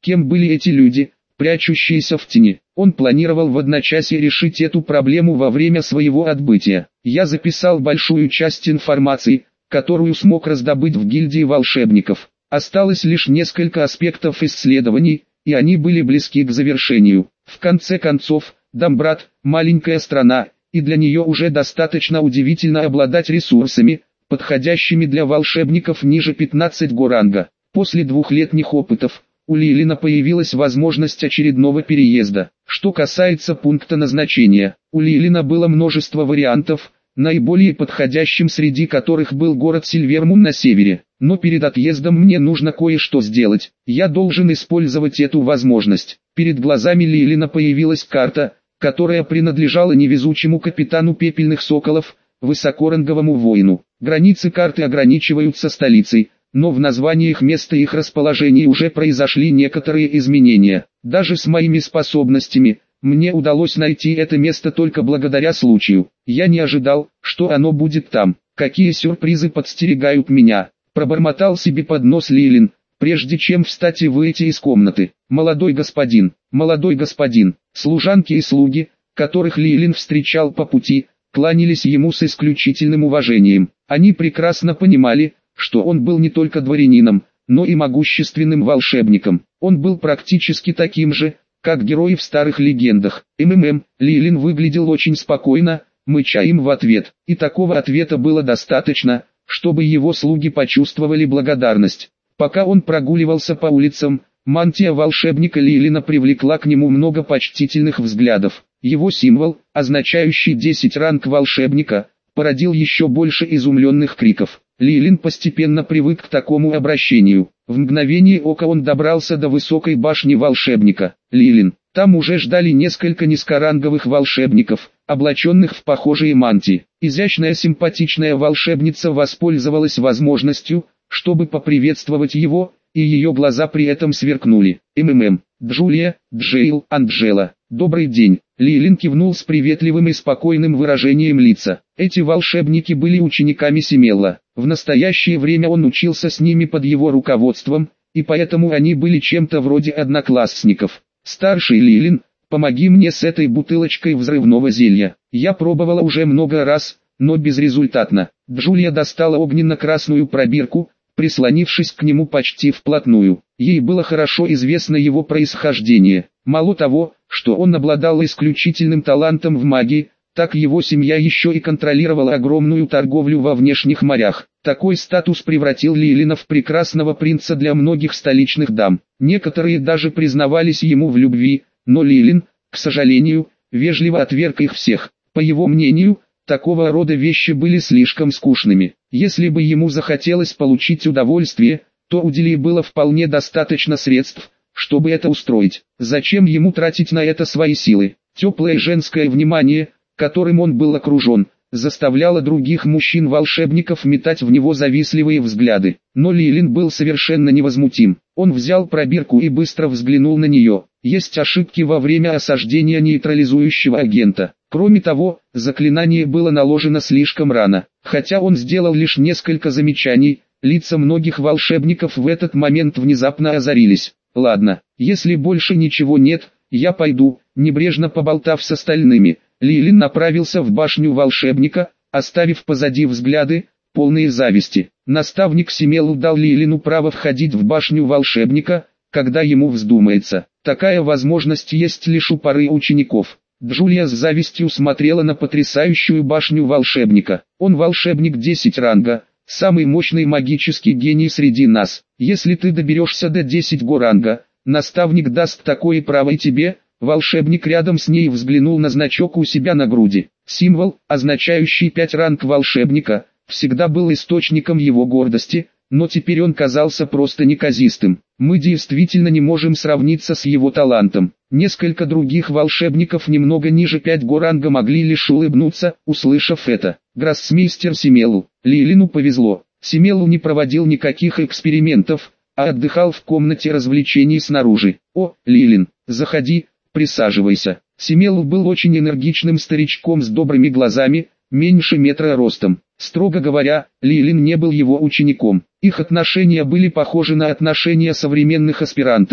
Кем были эти люди, прячущиеся в тени? Он планировал в одночасье решить эту проблему во время своего отбытия. Я записал большую часть информации, которую смог раздобыть в гильдии волшебников. Осталось лишь несколько аспектов исследований, и они были близки к завершению. В конце концов, Дамбрат – маленькая страна, и для нее уже достаточно удивительно обладать ресурсами, подходящими для волшебников ниже пятнадцатого го ранга. После двухлетних опытов, у Лилина появилась возможность очередного переезда. Что касается пункта назначения, у Лилина было множество вариантов, наиболее подходящим среди которых был город Сильвермун на севере. Но перед отъездом мне нужно кое-что сделать, я должен использовать эту возможность. Перед глазами Лилина появилась карта, которая принадлежала невезучему капитану Пепельных Соколов, высокоранговому воину. Границы карты ограничиваются столицей, но в названиях места их расположения уже произошли некоторые изменения. Даже с моими способностями, мне удалось найти это место только благодаря случаю. Я не ожидал, что оно будет там. Какие сюрпризы подстерегают меня, пробормотал себе под нос Лилин, прежде чем встать и выйти из комнаты. Молодой господин, молодой господин, служанки и слуги, которых Лилин встречал по пути, кланялись ему с исключительным уважением. Они прекрасно понимали, что он был не только дворянином, но и могущественным волшебником. Он был практически таким же, как герои в старых легендах. МММ, Лилин выглядел очень спокойно, мыча им в ответ. И такого ответа было достаточно, чтобы его слуги почувствовали благодарность. Пока он прогуливался по улицам, мантия волшебника Лилина привлекла к нему много почтительных взглядов. Его символ, означающий десять ранг волшебника, породил еще больше изумленных криков. Лилин постепенно привык к такому обращению. В мгновение ока он добрался до высокой башни волшебника. Лилин. Там уже ждали несколько низкоранговых волшебников, облаченных в похожие мантии. Изящная симпатичная волшебница воспользовалась возможностью, чтобы поприветствовать его, и ее глаза при этом сверкнули. МММ. Джулия, Джейл, Анджела. Добрый день. Лилин кивнул с приветливым и спокойным выражением лица. Эти волшебники были учениками Семелла. В настоящее время он учился с ними под его руководством, и поэтому они были чем-то вроде одноклассников. Старший Лилин, помоги мне с этой бутылочкой взрывного зелья. Я пробовала уже много раз, но безрезультатно. Джулия достала огненно-красную пробирку, прислонившись к нему почти вплотную. Ей было хорошо известно его происхождение. Мало того, что он обладал исключительным талантом в магии, так его семья еще и контролировала огромную торговлю во внешних морях. Такой статус превратил Лилина в прекрасного принца для многих столичных дам. Некоторые даже признавались ему в любви, но Лилин, к сожалению, вежливо отверг их всех. По его мнению, такого рода вещи были слишком скучными. Если бы ему захотелось получить удовольствие, то у Дели было вполне достаточно средств, чтобы это устроить. Зачем ему тратить на это свои силы? Теплое женское внимание, которым он был окружен, заставляло других мужчин-волшебников метать в него завистливые взгляды. Но Лилин был совершенно невозмутим. Он взял пробирку и быстро взглянул на нее. Есть ошибки во время осаждения нейтрализующего агента. Кроме того, заклинание было наложено слишком рано. Хотя он сделал лишь несколько замечаний, лица многих волшебников в этот момент внезапно озарились. Ладно, если больше ничего нет, я пойду. Небрежно поболтав с остальными, Лилин направился в башню волшебника, оставив позади взгляды, полные зависти. Наставник Семелл дал Лилину право входить в башню волшебника, когда ему вздумается. Такая возможность есть лишь у пары учеников. Джулия с завистью смотрела на потрясающую башню волшебника. Он волшебник десять ранга, самый мощный магический гений среди нас. Если ты доберешься до десятого го ранга, наставник даст такое право и тебе. Волшебник рядом с ней взглянул на значок у себя на груди. Символ, означающий пять ранг волшебника, всегда был источником его гордости, но теперь он казался просто неказистым. Мы действительно не можем сравниться с его талантом. Несколько других волшебников немного ниже пятого го ранга могли лишь улыбнуться, услышав это. Гроссмейстер Семеллу. Лилину повезло. Семеллу не проводил никаких экспериментов, а отдыхал в комнате развлечений снаружи. О, Лилин, заходи. Присаживайся. Семелл был очень энергичным старичком с добрыми глазами, меньше метра ростом. Строго говоря, Лилин не был его учеником. Их отношения были похожи на отношения современных аспирантов,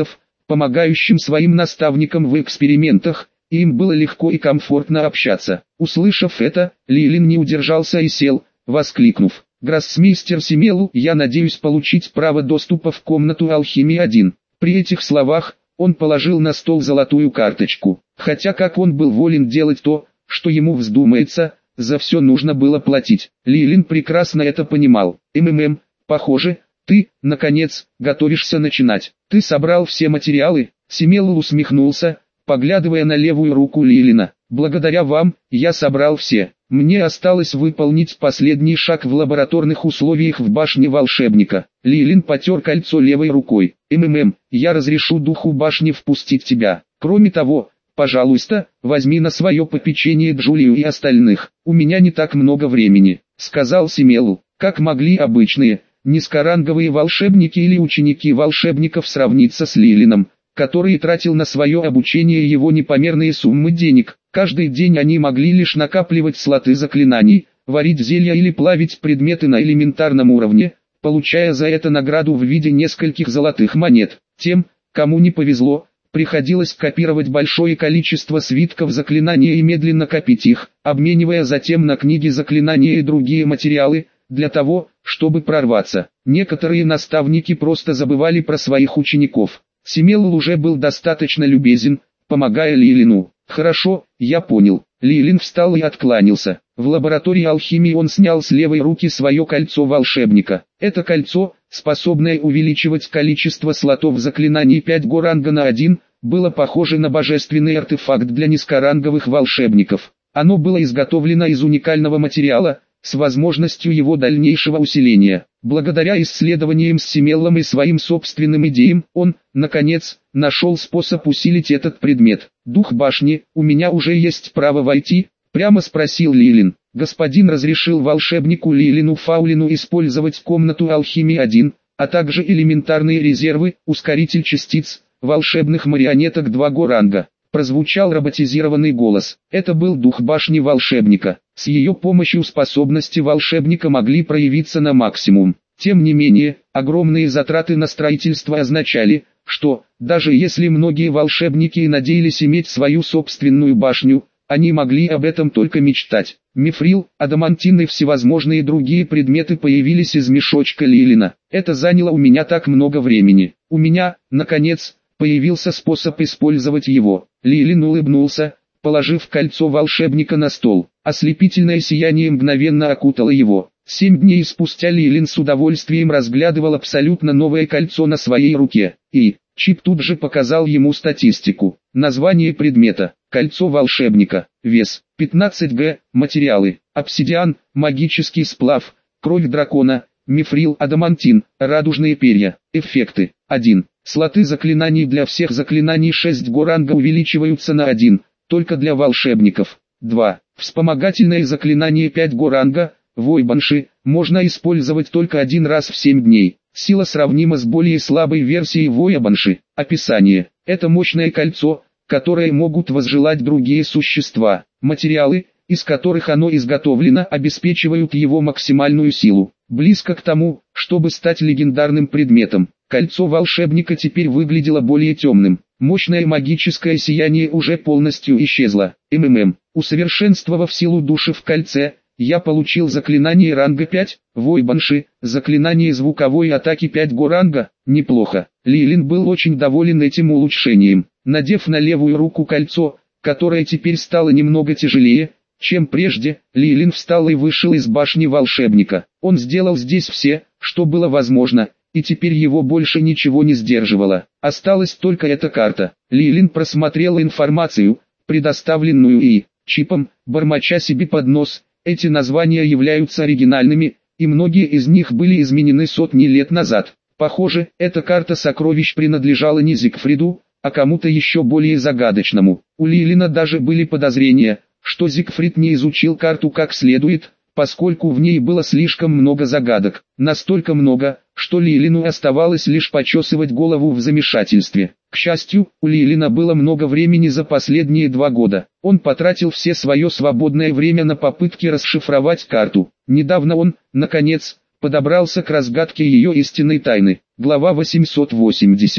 помогающим своим наставникам в экспериментах, и им было легко и комфортно общаться. Услышав это, Лилин не удержался и сел, воскликнув: «Гроссмейстер Семелу, я надеюсь получить право доступа в комнату алхимии один». При этих словах, он положил на стол золотую карточку. Хотя как он был волен делать то, что ему вздумается, за все нужно было платить. Лилин прекрасно это понимал. «МММ, похоже, ты, наконец, готовишься начинать. Ты собрал все материалы?» Семелу усмехнулся, поглядывая на левую руку Лилина. «Благодаря вам, я собрал все. Мне осталось выполнить последний шаг в лабораторных условиях в башне волшебника». Лилин потер кольцо левой рукой. «МММ, я разрешу духу башни впустить тебя. Кроме того, пожалуйста, возьми на свое попечение Джулию и остальных. У меня не так много времени», — сказал Семелу. Как могли обычные, низкоранговые волшебники или ученики волшебников сравниться с Лилином, который тратил на свое обучение его непомерные суммы денег? Каждый день они могли лишь накапливать слоты заклинаний, варить зелья или плавить предметы на элементарном уровне, получая за это награду в виде нескольких золотых монет. Тем, кому не повезло, приходилось копировать большое количество свитков заклинания и медленно копить их, обменивая затем на книги заклинания и другие материалы, для того, чтобы прорваться. Некоторые наставники просто забывали про своих учеников. Семелу уже был достаточно любезен, помогая Лилину. «Хорошо, я понял». Лилин встал и откланялся. В лаборатории алхимии он снял с левой руки свое кольцо волшебника. Это кольцо, способное увеличивать количество слотов заклинаний пять го ранга на один, было похоже на божественный артефакт для низкоранговых волшебников. Оно было изготовлено из уникального материала, с возможностью его дальнейшего усиления. Благодаря исследованиям с Семелом и своим собственным идеям, он, наконец, нашел способ усилить этот предмет. «Дух башни, у меня уже есть право войти?» — прямо спросил Лилин. Господин разрешил волшебнику Лилину Фаулину использовать комнату алхимии один, а также элементарные резервы, ускоритель частиц, волшебных марионеток два го ранга. Прозвучал роботизированный голос. Это был дух башни волшебника. С ее помощью способности волшебника могли проявиться на максимум. Тем не менее, огромные затраты на строительство означали, что, даже если многие волшебники и надеялись иметь свою собственную башню, они могли об этом только мечтать. Мифрил, адамантин и всевозможные другие предметы появились из мешочка Лилина. Это заняло у меня так много времени. У меня, наконец, появился способ использовать его. Лилин улыбнулся, положив кольцо волшебника на стол. Ослепительное сияние мгновенно окутало его. Семь дней спустя Лилин с удовольствием разглядывал абсолютно новое кольцо на своей руке. И чип тут же показал ему статистику. Название предмета: кольцо волшебника. Вес пятнадцать грамм. Материалы: обсидиан, магический сплав, кровь дракона, мифрил, адамантин, радужные перья. Эффекты: один. Слоты заклинаний для всех заклинаний шесть го ранга увеличиваются на один, только для волшебников. два. Вспомогательное заклинание пять го ранга, вой банши, можно использовать только один раз в семь дней. Сила сравнима с более слабой версией воя банши. Описание: это мощное кольцо, которое могут возжелать другие существа. Материалы, из которых оно изготовлено, обеспечивают его максимальную силу. Близко к тому, чтобы стать легендарным предметом. Кольцо волшебника теперь выглядело более темным. Мощное магическое сияние уже полностью исчезло. МММ. Усовершенствовав силу души в кольце, я получил заклинание ранга пять, вой банши, заклинание звуковой атаки пять го ранга. Неплохо. Лилин был очень доволен этим улучшением. Надев на левую руку кольцо, которое теперь стало немного тяжелее, чем прежде, Лилин встал и вышел из башни волшебника. Он сделал здесь все, что было возможно, и теперь его больше ничего не сдерживало. Осталась только эта карта. Лилин просмотрел информацию, предоставленную и чипом, бормоча себе под нос. Эти названия являются оригинальными, и многие из них были изменены сотни лет назад. Похоже, эта карта сокровищ принадлежала не Зигфриду, а кому-то еще более загадочному. У Лилина даже были подозрения, что Зигфрид не изучил карту как следует, поскольку в ней было слишком много загадок. Настолько много, что Лилину оставалось лишь почесывать голову в замешательстве. К счастью, у Лилина было много времени за последние два года. Он потратил все свое свободное время на попытки расшифровать карту. Недавно он, наконец, подобрался к разгадке ее истинной тайны. Глава восемьсот восемьдесят.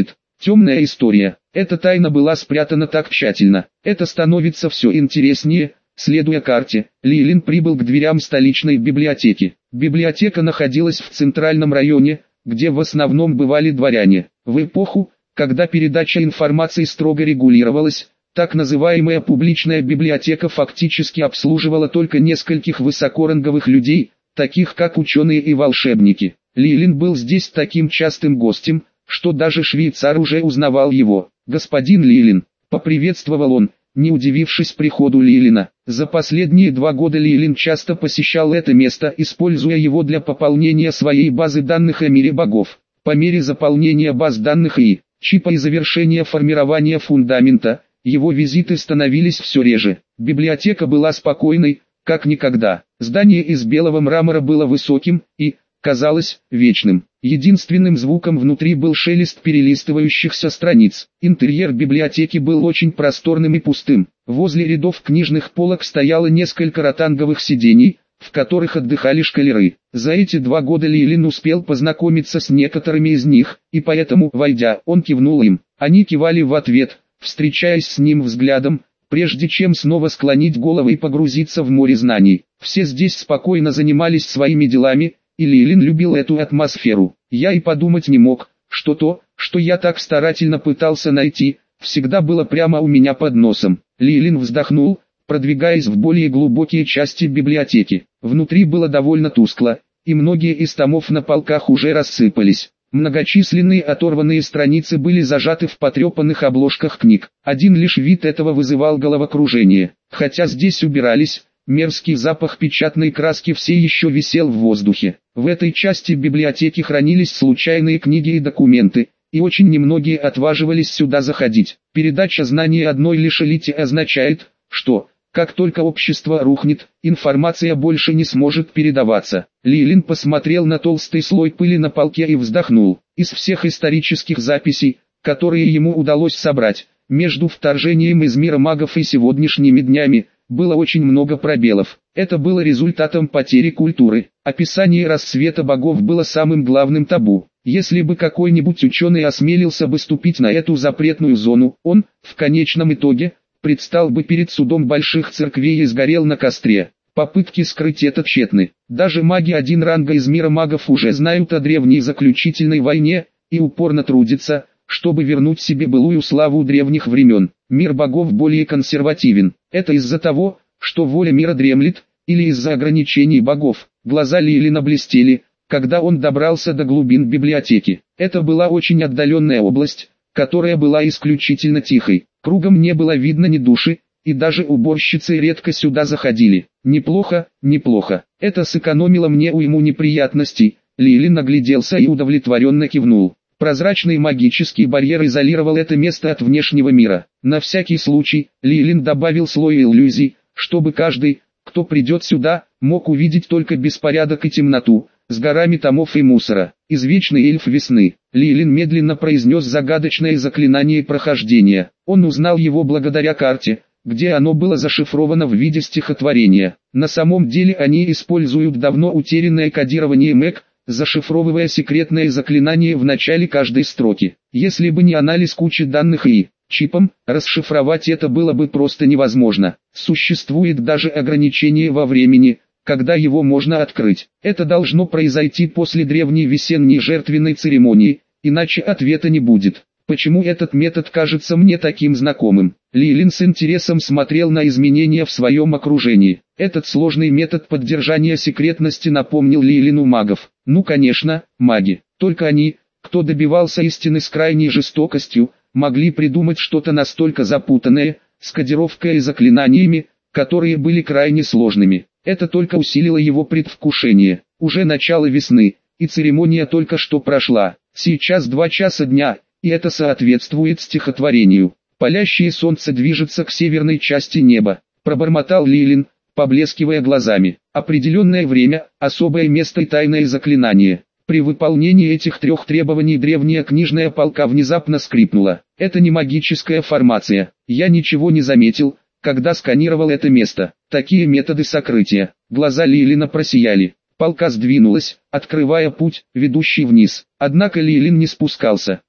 Темная история. Эта тайна была спрятана так тщательно. Это становится все интереснее. Следуя карте, Лилин прибыл к дверям столичной библиотеки. Библиотека находилась в центральном районе, где в основном бывали дворяне. В эпоху, когда передача информации строго регулировалась, так называемая публичная библиотека фактически обслуживала только нескольких высокоранговых людей, таких как ученые и волшебники. Лилин был здесь таким частым гостем, что даже швейцар уже узнавал его. «Господин Лилин», — поприветствовал он, не удивившись приходу Лилина. За последние два года Лилин часто посещал это место, используя его для пополнения своей базы данных о мире богов. По мере заполнения баз данных и чипа и завершения формирования фундамента, его визиты становились все реже. Библиотека была спокойной, как никогда. Здание из белого мрамора было высоким и, казалось, вечным. Единственным звуком внутри был шелест перелистывающихся страниц. Интерьер библиотеки был очень просторным и пустым. Возле рядов книжных полок стояло несколько ротанговых сидений, в которых отдыхали школяры. За эти два года Лилин успел познакомиться с некоторыми из них, и поэтому, войдя, он кивнул им. Они кивали в ответ, встречаясь с ним взглядом, прежде чем снова склонить головы и погрузиться в море знаний. Все здесь спокойно занимались своими делами, и Лилин любил эту атмосферу. Я и подумать не мог, что то, что я так старательно пытался найти, всегда было прямо у меня под носом. Лилин вздохнул, продвигаясь в более глубокие части библиотеки. Внутри было довольно тускло, и многие из томов на полках уже рассыпались. Многочисленные оторванные страницы были зажаты в потрепанных обложках книг. Один лишь вид этого вызывал головокружение. Хотя здесь убирались, мерзкий запах печатной краски все еще висел в воздухе. В этой части библиотеки хранились случайные книги и документы, и очень немногие отваживались сюда заходить. Передача знаний одной лишь элите означает, что, как только общество рухнет, информация больше не сможет передаваться. Лилин посмотрел на толстый слой пыли на полке и вздохнул. Из всех исторических записей, которые ему удалось собрать, между вторжением из мира магов и сегодняшними днями, было очень много пробелов. Это было результатом потери культуры. Описание расцвета богов было самым главным табу. Если бы какой-нибудь ученый осмелился бы ступить на эту запретную зону, он, в конечном итоге, предстал бы перед судом больших церквей и сгорел на костре. Попытки скрыть это тщетны. Даже маги один ранга из мира магов уже знают о древней заключительной войне, и упорно трудятся, чтобы вернуть себе былую славу древних времен. Мир богов более консервативен. Это из-за того, что воля мира дремлет, или из-за ограничений богов. Глаза Лилина блестели, когда он добрался до глубин библиотеки. Это была очень отдаленная область, которая была исключительно тихой. Кругом не было видно ни души, и даже уборщицы редко сюда заходили. Неплохо, неплохо. Это сэкономило мне уйму неприятностей. Лилин огляделся и удовлетворенно кивнул. Прозрачный магический барьер изолировал это место от внешнего мира. На всякий случай, Лилин добавил слой иллюзий, чтобы каждый, кто придет сюда, мог увидеть только беспорядок и темноту, с горами томов и мусора. Извечный эльф весны. Лилин медленно произнес загадочное заклинание прохождения. Он узнал его благодаря карте, где оно было зашифровано в виде стихотворения. На самом деле они используют давно утерянное кодирование МЭК, зашифровывая секретное заклинание в начале каждой строки. Если бы не анализ кучи данных и чипом, расшифровать это было бы просто невозможно. Существует даже ограничение во времени, когда его можно открыть. Это должно произойти после древней весенней жертвенной церемонии, иначе ответа не будет. Почему этот метод кажется мне таким знакомым? Лилин с интересом смотрел на изменения в своем окружении. Этот сложный метод поддержания секретности напомнил Лилину магов. Ну конечно, маги. Только они, кто добивался истины с крайней жестокостью, могли придумать что-то настолько запутанное, с кодировкой и заклинаниями, которые были крайне сложными. Это только усилило его предвкушение. Уже начало весны, и церемония только что прошла. Сейчас два часа дня, и это соответствует стихотворению. Палящее солнце движется к северной части неба, пробормотал Лилин, поблескивая глазами. Определенное время, особое место и тайное заклинание. При выполнении этих трех требований древняя книжная полка внезапно скрипнула. Это не магическая формация. Я ничего не заметил, когда сканировал это место. Такие методы сокрытия. Глаза Лилина просияли. Полка сдвинулась, открывая путь, ведущий вниз. Однако Лилин не спускался.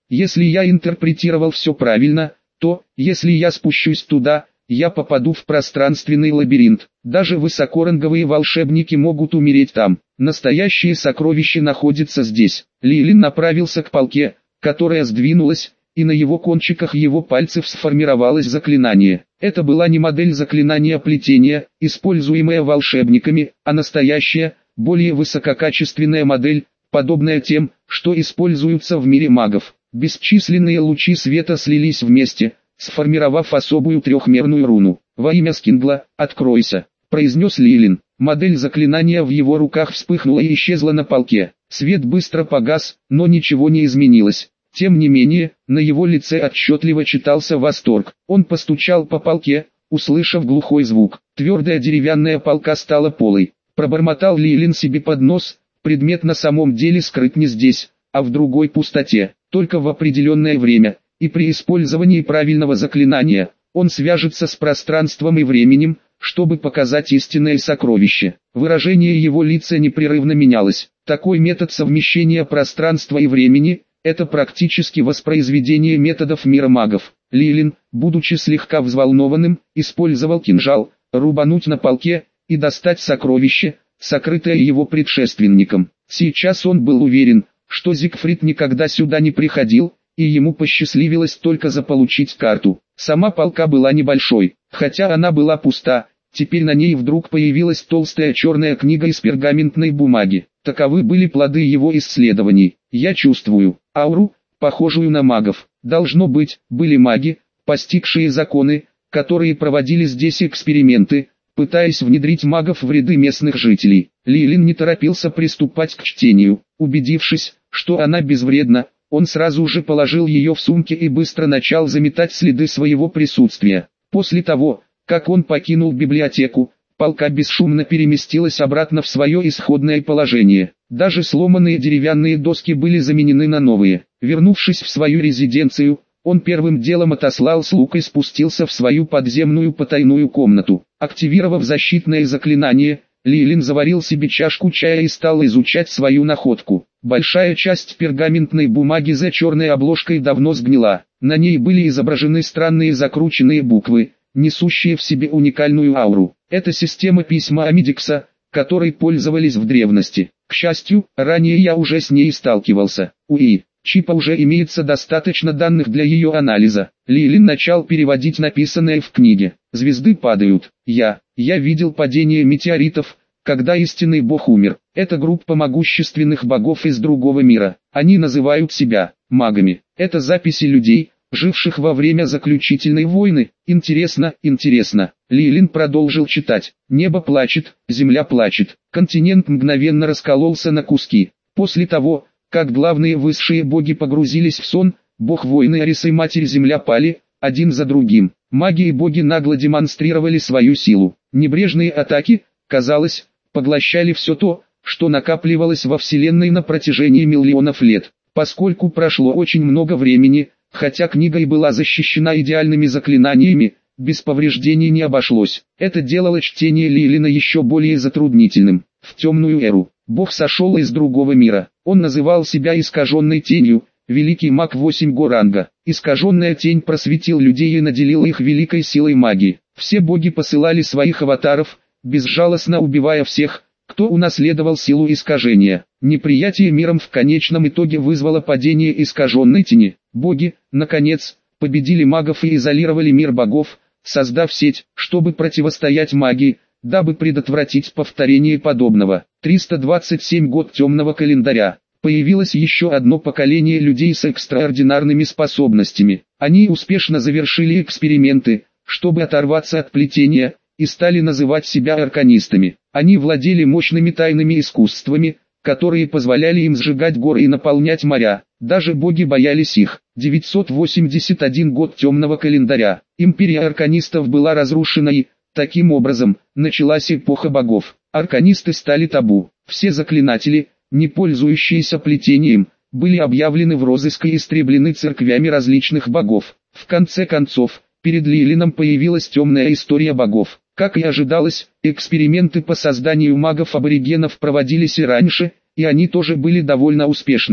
Если я интерпретировал все правильно, то, если я спущусь туда, я попаду в пространственный лабиринт. Даже высокоранговые волшебники могут умереть там. Настоящее сокровище находится здесь. Лилин направился к полке, которая сдвинулась, и на его кончиках его пальцев сформировалось заклинание. Это была не модель заклинания плетения, используемая волшебниками, а настоящая, более высококачественная модель, подобная тем, что используются в мире магов. Бесчисленные лучи света слились вместе, сформировав особую трехмерную руну. «Во имя Скингла, откройся», — произнес Лилин. Модель заклинания в его руках вспыхнула и исчезла на полке. Свет быстро погас, но ничего не изменилось. Тем не менее, на его лице отчетливо читался восторг. Он постучал по полке, услышав глухой звук. Твердая деревянная полка стала полой. Пробормотал Лилин себе под нос, предмет на самом деле скрыт не здесь, а в другой пустоте. Только в определенное время, и при использовании правильного заклинания, он свяжется с пространством и временем, чтобы показать истинное сокровище. Выражение его лица непрерывно менялось. Такой метод совмещения пространства и времени – это практически воспроизведение методов мира магов. Лилин, будучи слегка взволнованным, использовал кинжал, рубануть на полке и достать сокровище, сокрытое его предшественником. Сейчас он был уверен, что Зигфрид никогда сюда не приходил, и ему посчастливилось только заполучить карту. Сама полка была небольшой, хотя она была пуста, теперь на ней вдруг появилась толстая черная книга из пергаментной бумаги. Таковы были плоды его исследований. Я чувствую ауру, похожую на магов. Должно быть, были маги, постигшие законы, которые проводили здесь эксперименты, пытаясь внедрить магов в ряды местных жителей. Лилин не торопился приступать к чтению. Убедившись, что она безвредна, он сразу же положил ее в сумки и быстро начал заметать следы своего присутствия. После того, как он покинул библиотеку, полка бесшумно переместилась обратно в свое исходное положение. Даже сломанные деревянные доски были заменены на новые. Вернувшись в свою резиденцию, он первым делом отослал слуг и спустился в свою подземную потайную комнату. Активировав защитное заклинание, Лилин заварил себе чашку чая и стал изучать свою находку. Большая часть пергаментной бумаги за черной обложкой давно сгнила. На ней были изображены странные закрученные буквы, несущие в себе уникальную ауру. Это система письма Амидикса, которой пользовались в древности. К счастью, ранее я уже с ней сталкивался. У И. Чипа уже имеется достаточно данных для ее анализа. Лилин начал переводить написанное в книге. Звезды падают. Я, я видел падение метеоритов, когда истинный бог умер. Это группа могущественных богов из другого мира. Они называют себя магами. Это записи людей, живших во время заключительной войны. Интересно, интересно. Лилин продолжил читать. Небо плачет, земля плачет. Континент мгновенно раскололся на куски. После того, как главные высшие боги погрузились в сон, бог войны Арис и Матерь Земля пали, один за другим. Маги и боги нагло демонстрировали свою силу. Небрежные атаки, казалось, поглощали все то, что накапливалось во Вселенной на протяжении миллионов лет. Поскольку прошло очень много времени, хотя книга и была защищена идеальными заклинаниями, без повреждений не обошлось. Это делало чтение Лилина еще более затруднительным. В темную эру бог сошел из другого мира. Он называл себя искаженной тенью, великий маг восемь го ранга. Искаженная тень просветил людей и наделил их великой силой магии. Все боги посылали своих аватаров, безжалостно убивая всех, кто унаследовал силу искажения. Неприятие миром в конечном итоге вызвало падение искаженной тени. Боги, наконец, победили магов и изолировали мир богов, создав сеть, чтобы противостоять магии, дабы предотвратить повторение подобного. триста двадцать семь год темного календаря. Появилось еще одно поколение людей с экстраординарными способностями. Они успешно завершили эксперименты, чтобы оторваться от плетения, и стали называть себя арканистами. Они владели мощными тайными искусствами, которые позволяли им сжигать горы и наполнять моря. Даже боги боялись их. девятьсот восемьдесят один год темного календаря. Империя арканистов была разрушена и, таким образом, началась эпоха богов. Арканисты стали табу. Все заклинатели, не пользующиеся плетением, были объявлены в розыск и истреблены церквями различных богов. В конце концов, перед Лилином появилась темная история богов. Как и ожидалось, эксперименты по созданию магов-аборигенов проводились и раньше, и они тоже были довольно успешными.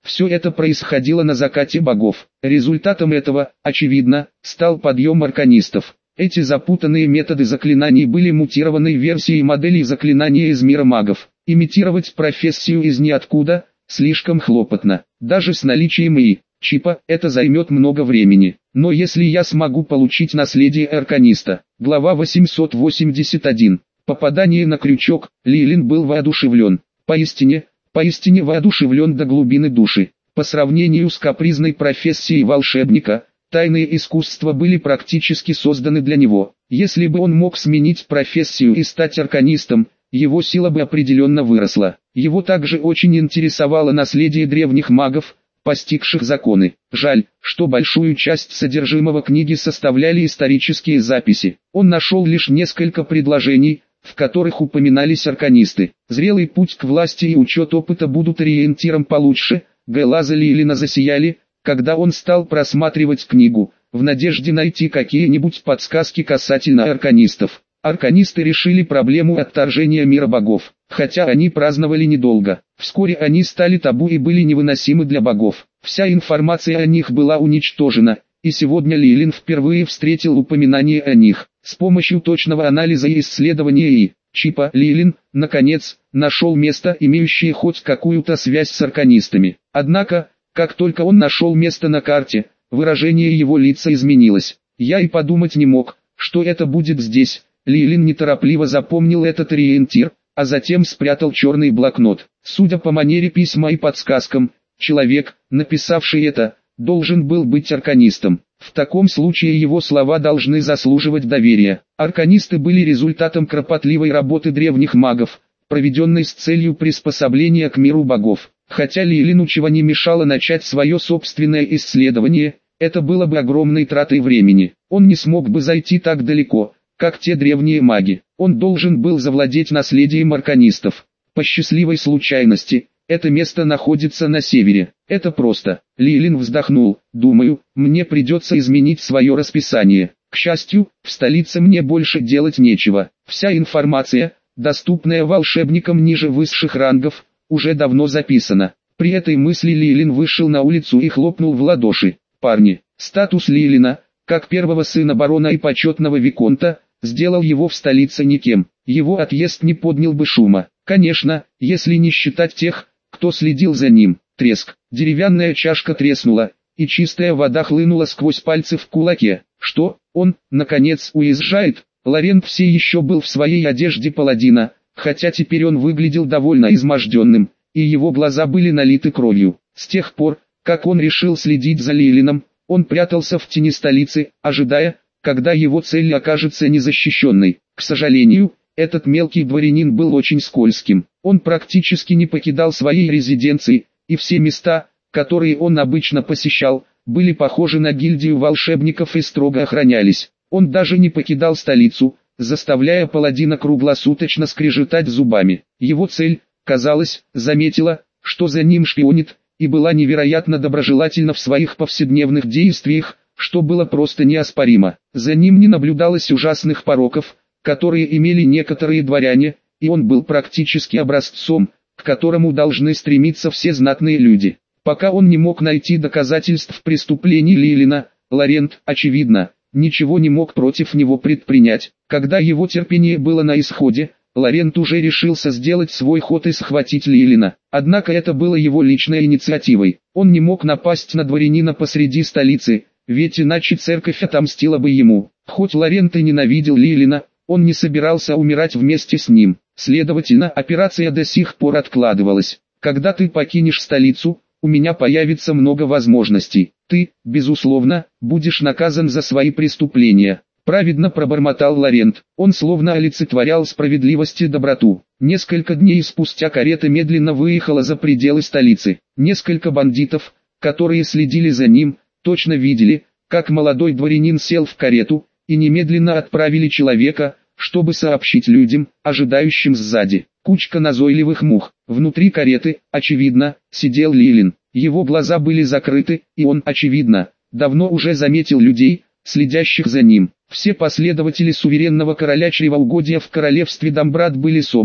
Все это происходило на закате богов. Результатом этого, очевидно, стал подъем арканистов. Эти запутанные методы заклинаний были мутированной версией моделей заклинания из мира магов. Имитировать профессию из ниоткуда слишком хлопотно. Даже с наличием и чипа это займет много времени. Но если я смогу получить наследие арканиста. Глава восемьсот восемьдесят один. Попадание на крючок. Лилин был воодушевлен. Поистине, поистине воодушевлен до глубины души. По сравнению с капризной профессией волшебника, тайные искусства были практически созданы для него. Если бы он мог сменить профессию и стать арканистом, его сила бы определенно выросла. Его также очень интересовало наследие древних магов, постигших законы. Жаль, что большую часть содержимого книги составляли исторические записи. Он нашел лишь несколько предложений, в которых упоминались арканисты. Зрелый путь к власти и учет опыта будут ориентиром получше. Глаза Лилина засияли, когда он стал просматривать книгу, в надежде найти какие-нибудь подсказки касательно арканистов. Арканисты решили проблему отторжения мира богов, хотя они праздновали недолго. Вскоре они стали табу и были невыносимы для богов. Вся информация о них была уничтожена, и сегодня Лилин впервые встретил упоминание о них. С помощью точного анализа и исследования и чипа Лилин, наконец, нашел место, имеющее хоть какую-то связь с арканистами. Однако, как только он нашел место на карте, выражение его лица изменилось. Я и подумать не мог, что это будет здесь. Лилин неторопливо запомнил этот ориентир, а затем спрятал черный блокнот. Судя по манере письма и подсказкам, человек, написавший это, должен был быть арканистом. В таком случае его слова должны заслуживать доверия. Арканисты были результатом кропотливой работы древних магов, проведенной с целью приспособления к миру богов. Хотя Лилину чего не мешало начать свое собственное исследование, это было бы огромной тратой времени. Он не смог бы зайти так далеко, как те древние маги. Он должен был завладеть наследием арканистов. По счастливой случайности, это место находится на севере. Это просто. Лилин вздохнул. Думаю, мне придется изменить свое расписание. К счастью, в столице мне больше делать нечего. Вся информация, доступная волшебникам ниже высших рангов, уже давно записана. При этой мысли Лилин вышел на улицу и хлопнул в ладоши. Парни, статус Лилина, как первого сына барона и почетного виконта, сделал его в столице никем. Его отъезд не поднял бы шума. Конечно, если не считать тех, кто следил за ним. Треск. Деревянная чашка треснула, и чистая вода хлынула сквозь пальцы в кулаке. Что, он, наконец, уезжает? Лорент все еще был в своей одежде паладина, хотя теперь он выглядел довольно изможденным, и его глаза были налиты кровью. С тех пор, как он решил следить за Лилином, он прятался в тени столицы, ожидая, когда его цель окажется незащищенной. К сожалению, этот мелкий дворянин был очень скользким. Он практически не покидал своей резиденции, и все места, которые он обычно посещал, были похожи на гильдию волшебников и строго охранялись. Он даже не покидал столицу, заставляя паладина круглосуточно скрежетать зубами. Его цель, казалось, заметила, что за ним шпионит, и была невероятно доброжелательна в своих повседневных действиях, что было просто неоспоримо. За ним не наблюдалось ужасных пороков, которые имели некоторые дворяне, и он был практически образцом, к которому должны стремиться все знатные люди. Пока он не мог найти доказательств преступлений Лилина, Лорент, очевидно, ничего не мог против него предпринять. Когда его терпение было на исходе, Лорент уже решился сделать свой ход и схватить Лилина. Однако это было его личной инициативой. Он не мог напасть на дворянина посреди столицы, ведь иначе церковь отомстила бы ему. Хоть Лорент и ненавидел Лилина, он не собирался умирать вместе с ним. Следовательно, операция до сих пор откладывалась. Когда ты покинешь столицу, у меня появится много возможностей. Ты, безусловно, будешь наказан за свои преступления. Праведно пробормотал Лорент. Он словно олицетворял справедливость и доброту. Несколько дней спустя карета медленно выехала за пределы столицы. Несколько бандитов, которые следили за ним, точно видели, как молодой дворянин сел в карету, и немедленно отправили человека, чтобы сообщить людям, ожидающим сзади. Кучка назойливых мух. Внутри кареты, очевидно, сидел Лилин. Его глаза были закрыты, и он, очевидно, давно уже заметил людей, следящих за ним. Все последователи суверенного короля чревоугодия в королевстве Домбрат были собраны,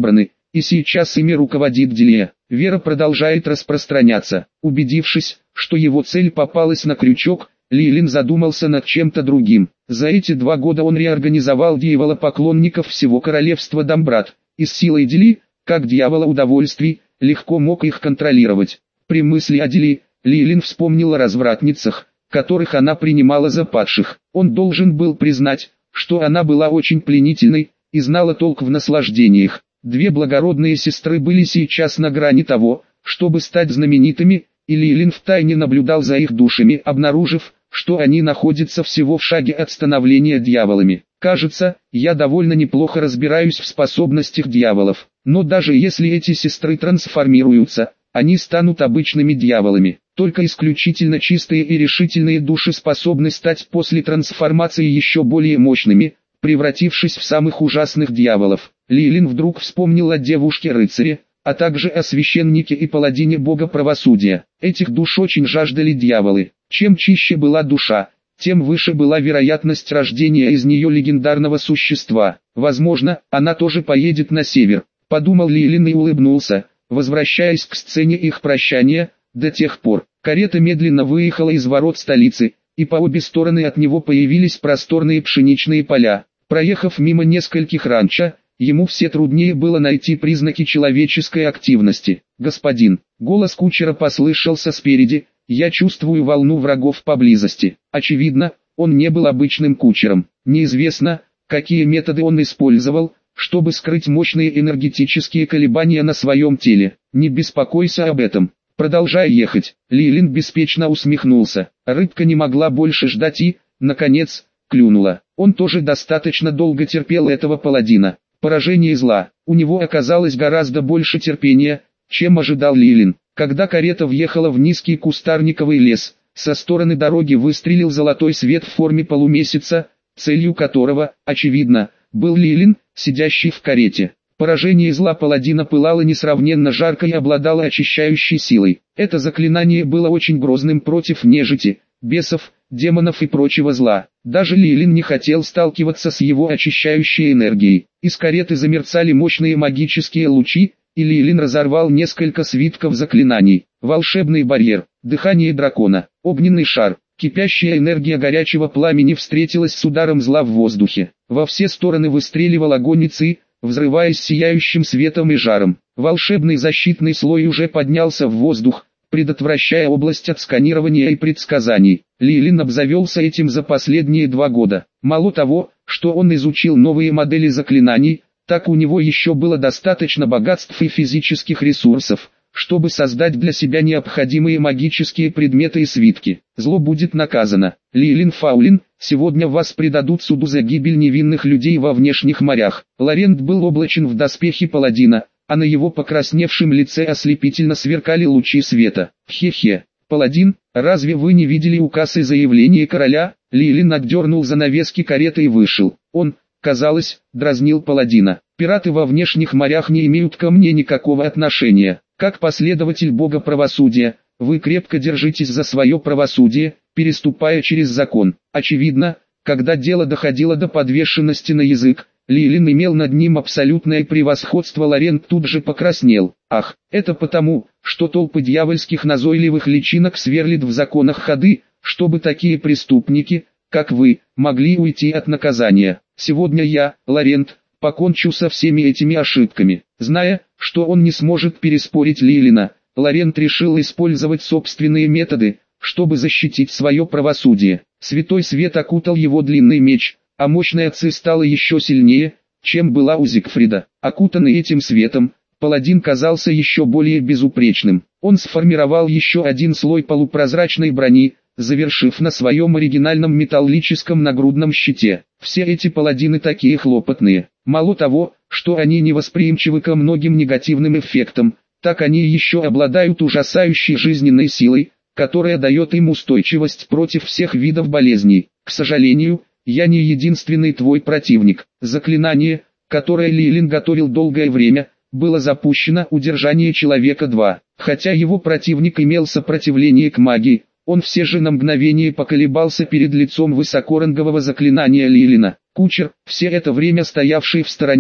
и сейчас ими руководит Дилия. Вера продолжает распространяться. Убедившись, что его цель попалась на крючок, Лилин задумался над чем-то другим. За эти два года он реорганизовал дьяволопоклонников всего королевства Дамбрат, и с силой Дили, как дьявола удовольствий, легко мог их контролировать. При мысли о Дили, Лилин вспомнил о развратницах, которых она принимала за падших. Он должен был признать, что она была очень пленительной, и знала толк в наслаждениях. Две благородные сестры были сейчас на грани того, чтобы стать знаменитыми, и Лилин втайне наблюдал за их душами, обнаружив, что они находятся всего в шаге от становления дьяволами. Кажется, я довольно неплохо разбираюсь в способностях дьяволов, но даже если эти сестры трансформируются, они станут обычными дьяволами. Только исключительно чистые и решительные души способны стать после трансформации еще более мощными, превратившись в самых ужасных дьяволов. Лилин вдруг вспомнил о девушке-рыцаре, а также о священнике и паладине бога правосудия. Этих душ очень жаждали дьяволы. Чем чище была душа, тем выше была вероятность рождения из нее легендарного существа. Возможно, она тоже поедет на север, подумал Лилин и улыбнулся, возвращаясь к сцене их прощания. До тех пор карета медленно выехала из ворот столицы, и по обе стороны от него появились просторные пшеничные поля. Проехав мимо нескольких ранчо, ему все труднее было найти признаки человеческой активности. «Господин», голос кучера послышался спереди, «я чувствую волну врагов поблизости». Очевидно, он не был обычным кучером. Неизвестно, какие методы он использовал, чтобы скрыть мощные энергетические колебания на своем теле. «Не беспокойся об этом. Продолжай ехать». Лилин беспечно усмехнулся. Рыбка не могла больше ждать и, наконец, клюнула. Он тоже достаточно долго терпел этого паладина. Поражение зла. У него оказалось гораздо больше терпения, чем ожидал Лилин. Когда карета въехала в низкий кустарниковый лес, со стороны дороги выстрелил золотой свет в форме полумесяца, целью которого, очевидно, был Лилин, сидящий в карете. Поражение зла паладина пылало несравненно жарко и обладало очищающей силой. Это заклинание было очень грозным против нежити, бесов, демонов и прочего зла. Даже Лилин не хотел сталкиваться с его очищающей энергией. Из кареты замерцали мощные магические лучи, и Лилин разорвал несколько свитков заклинаний. Волшебный барьер, дыхание дракона, огненный шар, кипящая энергия горячего пламени встретилась с ударом зла в воздухе. Во все стороны выстреливал огонь и ци, взрываясь сияющим светом и жаром. Волшебный защитный слой уже поднялся в воздух, предотвращая область от сканирования и предсказаний. Лилин обзавелся этим за последние два года. Мало того, что он изучил новые модели заклинаний, так у него еще было достаточно богатств и физических ресурсов, чтобы создать для себя необходимые магические предметы и свитки. Зло будет наказано. Лилин Фаулин, сегодня вас предадут суду за гибель невинных людей во внешних морях. Лорент был облачен в доспехи паладина, а на его покрасневшем лице ослепительно сверкали лучи света. Хе-хе, паладин, разве вы не видели указ и заявление короля? Лилин отдернул занавески кареты и вышел. Он, казалось, дразнил паладина. Пираты во внешних морях не имеют ко мне никакого отношения. Как последователь бога правосудия, вы крепко держитесь за свое правосудие, переступая через закон. Очевидно, когда дело доходило до подвешенности на язык, Лилин имел над ним абсолютное превосходство. Лорент тут же покраснел. Ах, это потому, что толпы дьявольских назойливых личинок сверлит в законах ходы, чтобы такие преступники, как вы, могли уйти от наказания. Сегодня я, Лорент, покончу со всеми этими ошибками. Зная, что он не сможет переспорить Лилина, Лорент решил использовать собственные методы, чтобы защитить свое правосудие. Святой свет окутал его длинный меч, а мощная ци стала еще сильнее, чем была у Зигфрида. Окутанный этим светом, паладин казался еще более безупречным. Он сформировал еще один слой полупрозрачной брони, завершив на своем оригинальном металлическом нагрудном щите. Все эти паладины такие хлопотные. Мало того, что они невосприимчивы ко многим негативным эффектам, так они еще обладают ужасающей жизненной силой, которая дает им устойчивость против всех видов болезней. К сожалению, я не единственный твой противник. Заклинание, которое Лилин готовил долгое время, было запущено удержание человека два. Хотя его противник имел сопротивление к магии, он все же на мгновение поколебался перед лицом высокорангового заклинания Лилина. Кучер, все это время стоявший в стороне,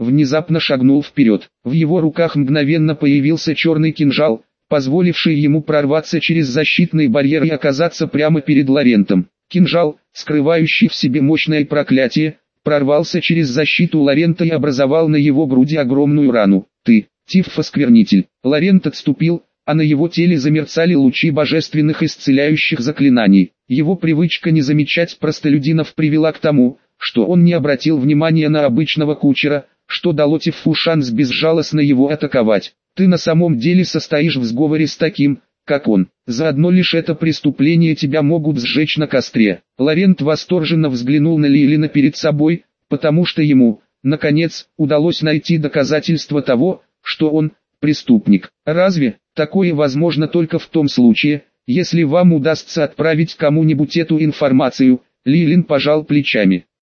внезапно шагнул вперед. В его руках мгновенно появился черный кинжал, позволивший ему прорваться через защитный барьер и оказаться прямо перед Лорентом. Кинжал, скрывающий в себе мощное проклятие, прорвался через защиту Лорента и образовал на его груди огромную рану. «Ты, Тиф-осквернитель!» Лорент отступил, а на его теле замерцали лучи божественных исцеляющих заклинаний. Его привычка не замечать простолюдинов привела к тому, что он не обратил внимания на обычного кучера, что дало Тифу шанс безжалостно его атаковать. «Ты на самом деле состоишь в сговоре с таким, как он. За одно лишь это преступление тебя могут сжечь на костре». Лорент восторженно взглянул на Лейлина перед собой, потому что ему, наконец, удалось найти доказательства того, что он преступник. Разве такое возможно только в том случае, если вам удастся отправить кому-нибудь эту информацию? Лейлин пожал плечами.